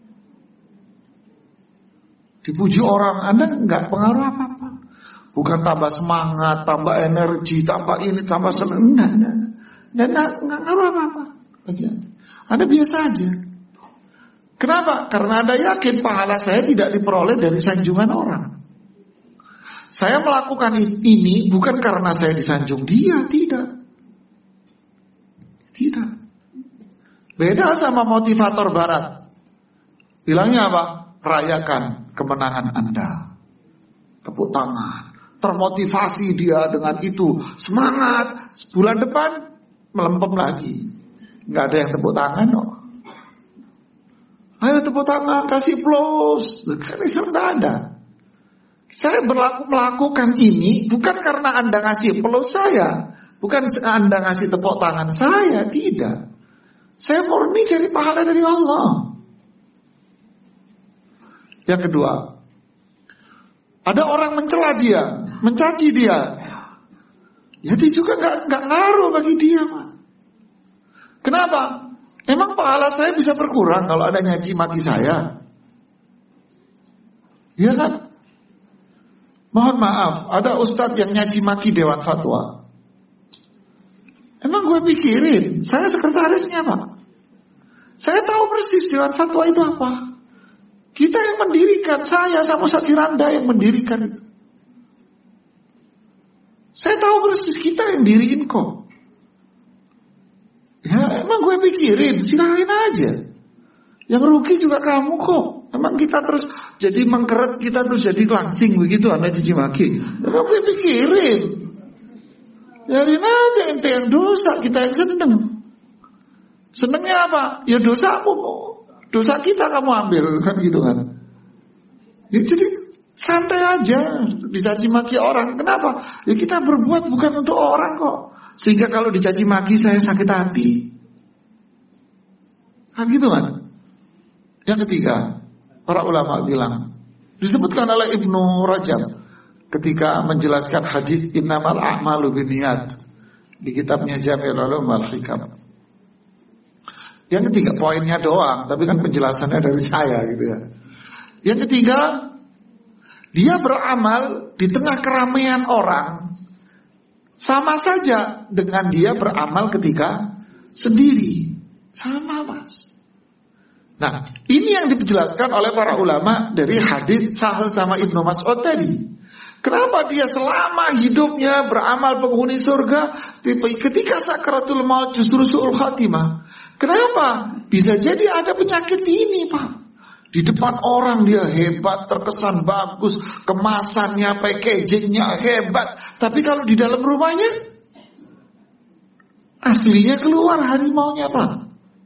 Dipuji orang, Anda enggak pengaruh apa-apa. Bukan tambah semangat, tambah energi, tambah ini, tambah senang. Enggak, enggak. Dan enggak ngaruh apa-apa bagi Anda. Anda biasa aja. Kenapa? Karena Anda yakin pahala saya tidak diperoleh dari sanjungan orang. Saya melakukan ini bukan karena saya disanjung dia, tidak. Tidak. Beda sama motivator barat. Bilangnya apa? Rayakan kemenangan Anda. Tepuk tangan. Termotivasi dia dengan itu. Semangat. Bulan depan melempem lagi. Nggak ada yang tepuk tangan kok. Ayo tepuk tangan, kasih plus. Kan itu nggak ada. Saya berlaku melakukan ini bukan karena Anda ngasih plus saya, bukan Anda ngasih tepuk tangan saya, tidak. Saya murni cari pahala dari Allah. Yang kedua, ada orang mencela dia, mencaci dia, ya dia juga nggak nggak ngaruh bagi dia, Pak. Kenapa? Emang pahala saya bisa berkurang kalau ada nyaci maki saya? Iya kan? Mohon maaf, ada ustadz yang nyaci maki Dewan Fatwa. Emang gue pikirin, saya sekretarisnya, Pak. Saya tahu persis Dewan Fatwa itu apa. Kita yang mendirikan, saya sama Ustadz Firanda yang mendirikan itu. Saya tahu persis kita yang diriin kok. Ya emang gue pikirin, silakan aja. Yang rugi juga kamu kok. Emang kita terus jadi mengkeret, kita terus jadi langsing begitu, Anda cici maki. Emang gue pikirin. Biarin aja ente yang dosa, kita yang seneng. Senengnya apa? Ya dosamu, dosa kita kamu ambil, kan gitu kan. Ya, jadi santai aja dicaci maki orang. Kenapa? Ya kita berbuat bukan untuk orang kok. Sehingga kalau dicaci maki saya sakit hati. Kan gitu kan. Yang ketiga, para ulama bilang, disebutkan oleh Ibnu Rajab ketika menjelaskan hadis innamal a'malu binniyat di kitabnya Jami'ul Ulum wal Hikam. Yang ketiga, poinnya doang, tapi kan penjelasannya dari saya gitu ya. Yang ketiga, dia beramal di tengah keramaian orang sama saja dengan dia beramal ketika sendiri. Sama, Mas. Nah, ini yang dijelaskan oleh para ulama dari hadis Sahal sama Ibnu Mas'ud tadi. Kenapa dia selama hidupnya beramal penghuni surga, ketika sakaratul maut justru su'ul khatimah? Kenapa? Bisa jadi ada penyakit ini, Pak. Di depan orang dia hebat, terkesan bagus, kemasannya, packagingnya hebat. Tapi kalau di dalam rumahnya, aslinya keluar harimaunya, Pak.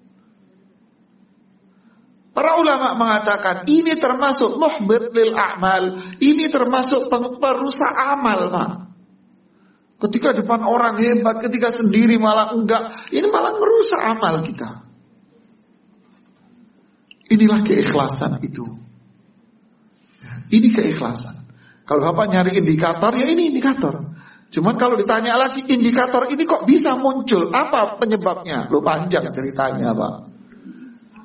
Para ulama mengatakan ini termasuk muhbit lil a'mal, ini termasuk perusak amal, Pak. Ketika depan orang hebat, ketika sendiri malah enggak, ini malah merusak amal kita. Inilah keikhlasan itu. Ini keikhlasan. Kalau Bapak nyari indikator, ya ini indikator. Cuman kalau ditanya lagi indikator ini kok bisa muncul, apa penyebabnya? Lo panjang ceritanya, Pak.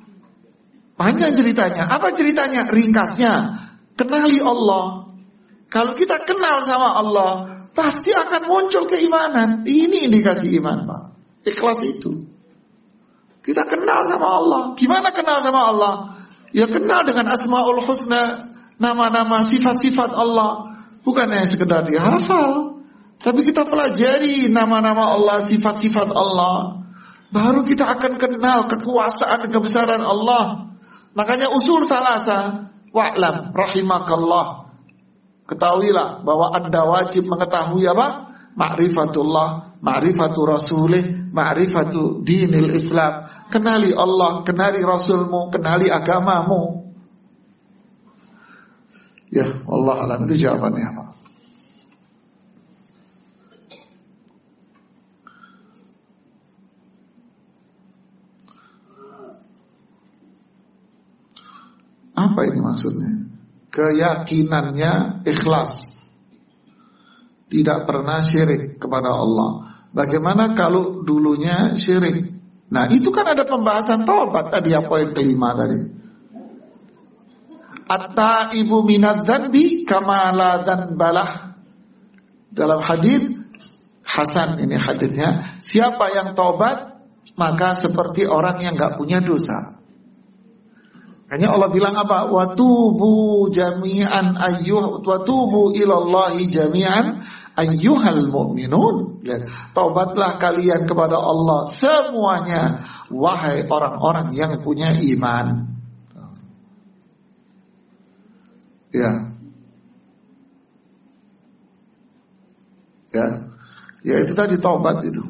Panjang ceritanya. Apa ceritanya? Ringkasnya, kenali Allah. Kalau kita kenal sama Allah, pasti akan muncul keimanan. Ini indikasi iman, Pak. Ikhlas itu. Kita kenal sama Allah. Gimana kenal sama Allah? Ya kenal dengan Asmaul Husna, nama-nama sifat-sifat Allah. Bukan hanya sekedar dihafal, tapi kita pelajari nama-nama Allah, sifat-sifat Allah. Baru kita akan kenal kekuasaan dan kebesaran Allah. Makanya usul salasa, wa'lam rahimakallah. Ketahuilah bahwa Anda wajib mengetahui apa? Ma'rifatullah, ma'rifatu rasulih, ma'rifatu dinil Islam. Kenali Allah, kenali Rasulmu, kenali agamamu. Ya, Allah alam, itu jawabannya apa? Apa ini maksudnya? Keyakinannya ikhlas, tidak pernah syirik kepada Allah. Bagaimana kalau dulunya syirik? Nah itu kan ada pembahasan taubat tadi, yang poin kelima tadi. At-taibu minadz dzanbi kama la dzanbalah. Dalam hadis hasan ini hadisnya, siapa yang taubat maka seperti orang yang enggak punya dosa. Hanya Allah bilang apa? Watubu jami'an ayyuh watubu ilallahi jami'an ayyuhal mu'minun. Taubatlah kalian kepada Allah semuanya, wahai orang-orang yang punya iman. Ya. Ya. Ya itu tadi taubat itu.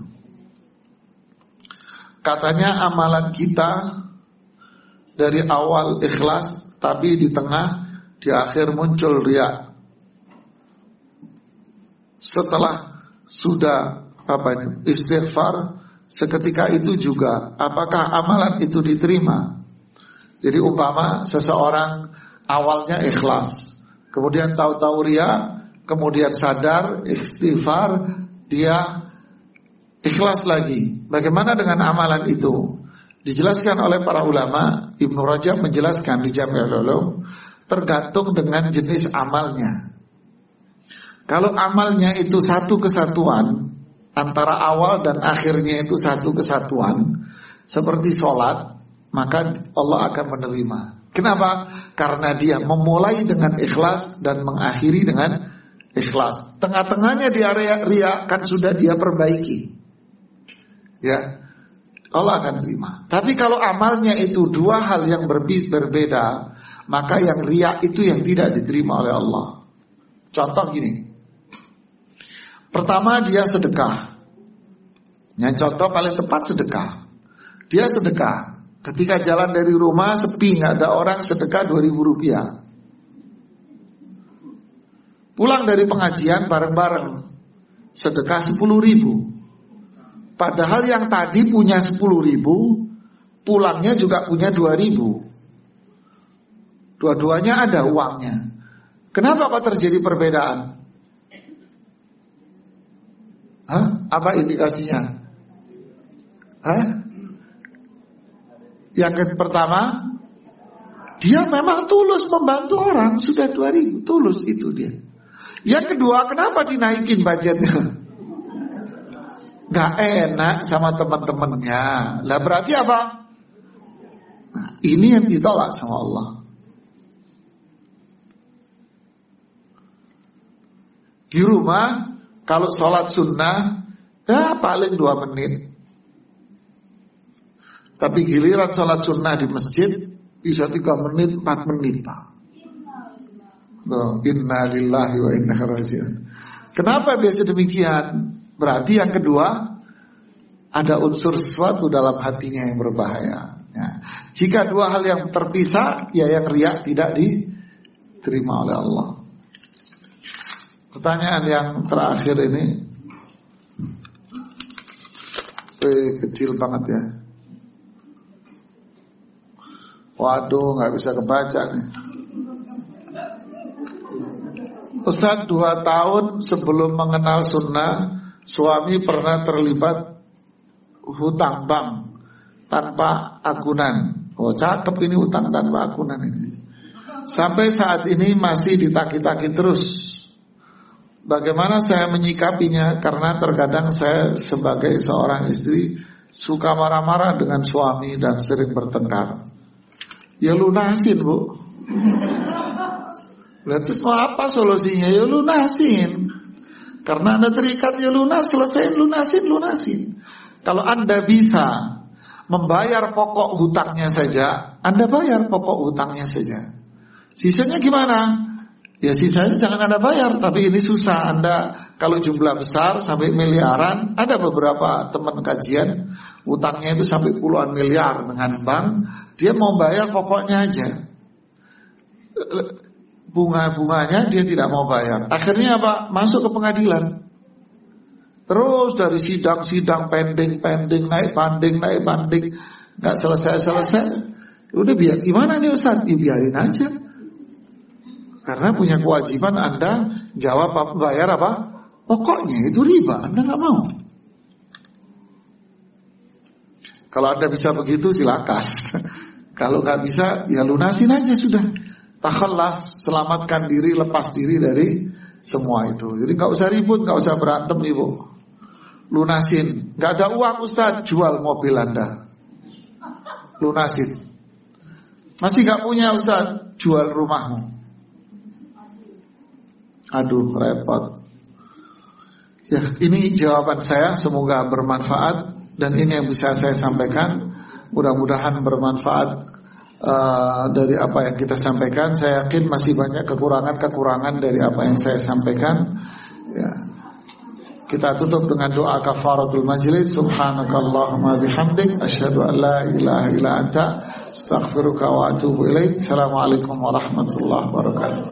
Katanya amalan kita dari awal ikhlas, tapi di tengah, di akhir muncul riya. Setelah sudah apa ini, istighfar, seketika itu juga apakah amalan itu diterima? Jadi umpama seseorang awalnya ikhlas, kemudian tahu-tahu riya, kemudian sadar, istighfar, dia ikhlas lagi. Bagaimana dengan amalan itu? Dijelaskan oleh para ulama, Ibnu Rajab menjelaskan di Jami'ul Ulum, tergantung dengan jenis amalnya. Kalau amalnya itu satu kesatuan, antara awal dan akhirnya itu satu kesatuan, seperti sholat, maka Allah akan menerima. Kenapa? Karena dia memulai dengan ikhlas dan mengakhiri dengan ikhlas. Tengah-tengahnya dia ria kan sudah dia perbaiki. Ya, Allah akan terima. Tapi kalau amalnya itu dua hal yang berbeda, maka yang riya itu yang tidak diterima oleh Allah. Contoh gini. Pertama dia sedekah. Yang contoh paling tepat sedekah. Dia sedekah. Ketika jalan dari rumah sepi, nggak ada orang, sedekah dua ribu rupiah. Pulang dari pengajian bareng-bareng, sedekah sepuluh ribu. Padahal yang tadi punya sepuluh ribu, pulangnya juga punya dua ribu. Dua-duanya ada uangnya. Kenapa kok terjadi perbedaan? Hah? Apa indikasinya? Hah? Yang pertama, dia memang tulus membantu orang, sudah dua ribu, tulus itu dia. Yang kedua, kenapa dinaikin budgetnya? Gak enak sama teman-temannya. Lah berarti apa? Nah, ini yang ditolak sama Allah. Di rumah kalau sholat sunnah, ya paling dua menit. Tapi giliran sholat sunnah di masjid bisa tiga menit, empat menit. Tuh, inna lillahi wa inna ilaihi raji'un. Kenapa biasa demikian? Berarti yang kedua, ada unsur sesuatu dalam hatinya yang berbahaya. Ya. Jika dua hal yang terpisah, ya yang riya tidak diterima oleh Allah. Pertanyaan yang terakhir ini, eh, kecil banget ya. Waduh, nggak bisa kebaca nih. Ustaz, dua tahun sebelum mengenal sunnah, suami pernah terlibat hutang bank tanpa agunan. Oh, cakep ini hutang tanpa agunan ini. Sampai saat ini masih ditagi-tagi terus. Bagaimana saya menyikapinya? Karena terkadang saya sebagai seorang istri suka marah-marah dengan suami dan sering bertengkar. Ya lunasin, Bu. Lantas mau apa solusinya? Ya lunasin. Karena Anda terikat, ya lunas, selesai lunasin, lunasin. Kalau Anda bisa membayar pokok hutangnya saja, Anda bayar pokok hutangnya saja. Sisanya gimana? Ya sisanya jangan Anda bayar. Tapi ini susah. Anda kalau jumlah besar sampai miliaran, ada beberapa teman kajian hutangnya itu sampai puluhan miliar dengan bank. Dia mau bayar pokoknya aja, bunga-bunganya dia tidak mau bayar. Akhirnya apa? Masuk ke pengadilan. Terus dari sidang-sidang pending-pending, naik banding, naik banding, nggak selesai-selesai. Udah biar gimana nih Ustaz? Ya, biarin aja. Karena punya kewajiban Anda jawab apa, bayar apa? Pokoknya itu riba, Anda nggak mau. Kalau Anda bisa begitu silakan. Kalau nggak bisa ya lunasin aja sudah. Takhallas, selamatkan diri, lepas diri dari semua itu. Jadi nggak usah ribut, nggak usah berantem ibu. Lunasin. Nggak ada uang Ustaz, jual mobil Anda. Lunasin. Masih nggak punya Ustaz, jual rumahmu. Aduh repot. Ya ini jawaban saya, semoga bermanfaat. Dan ini yang bisa saya sampaikan. Mudah-mudahan bermanfaat uh, dari apa yang kita sampaikan. Saya yakin masih banyak kekurangan-kekurangan dari apa yang saya sampaikan. Ya. Kita tutup dengan doa kafaratul majlis. Subhanakallahumma bihamdik, asyhadu an la ilaha illa anta, astaghfiruka wa atubu ilaik. Assalamualaikum warahmatullahi wabarakatuh.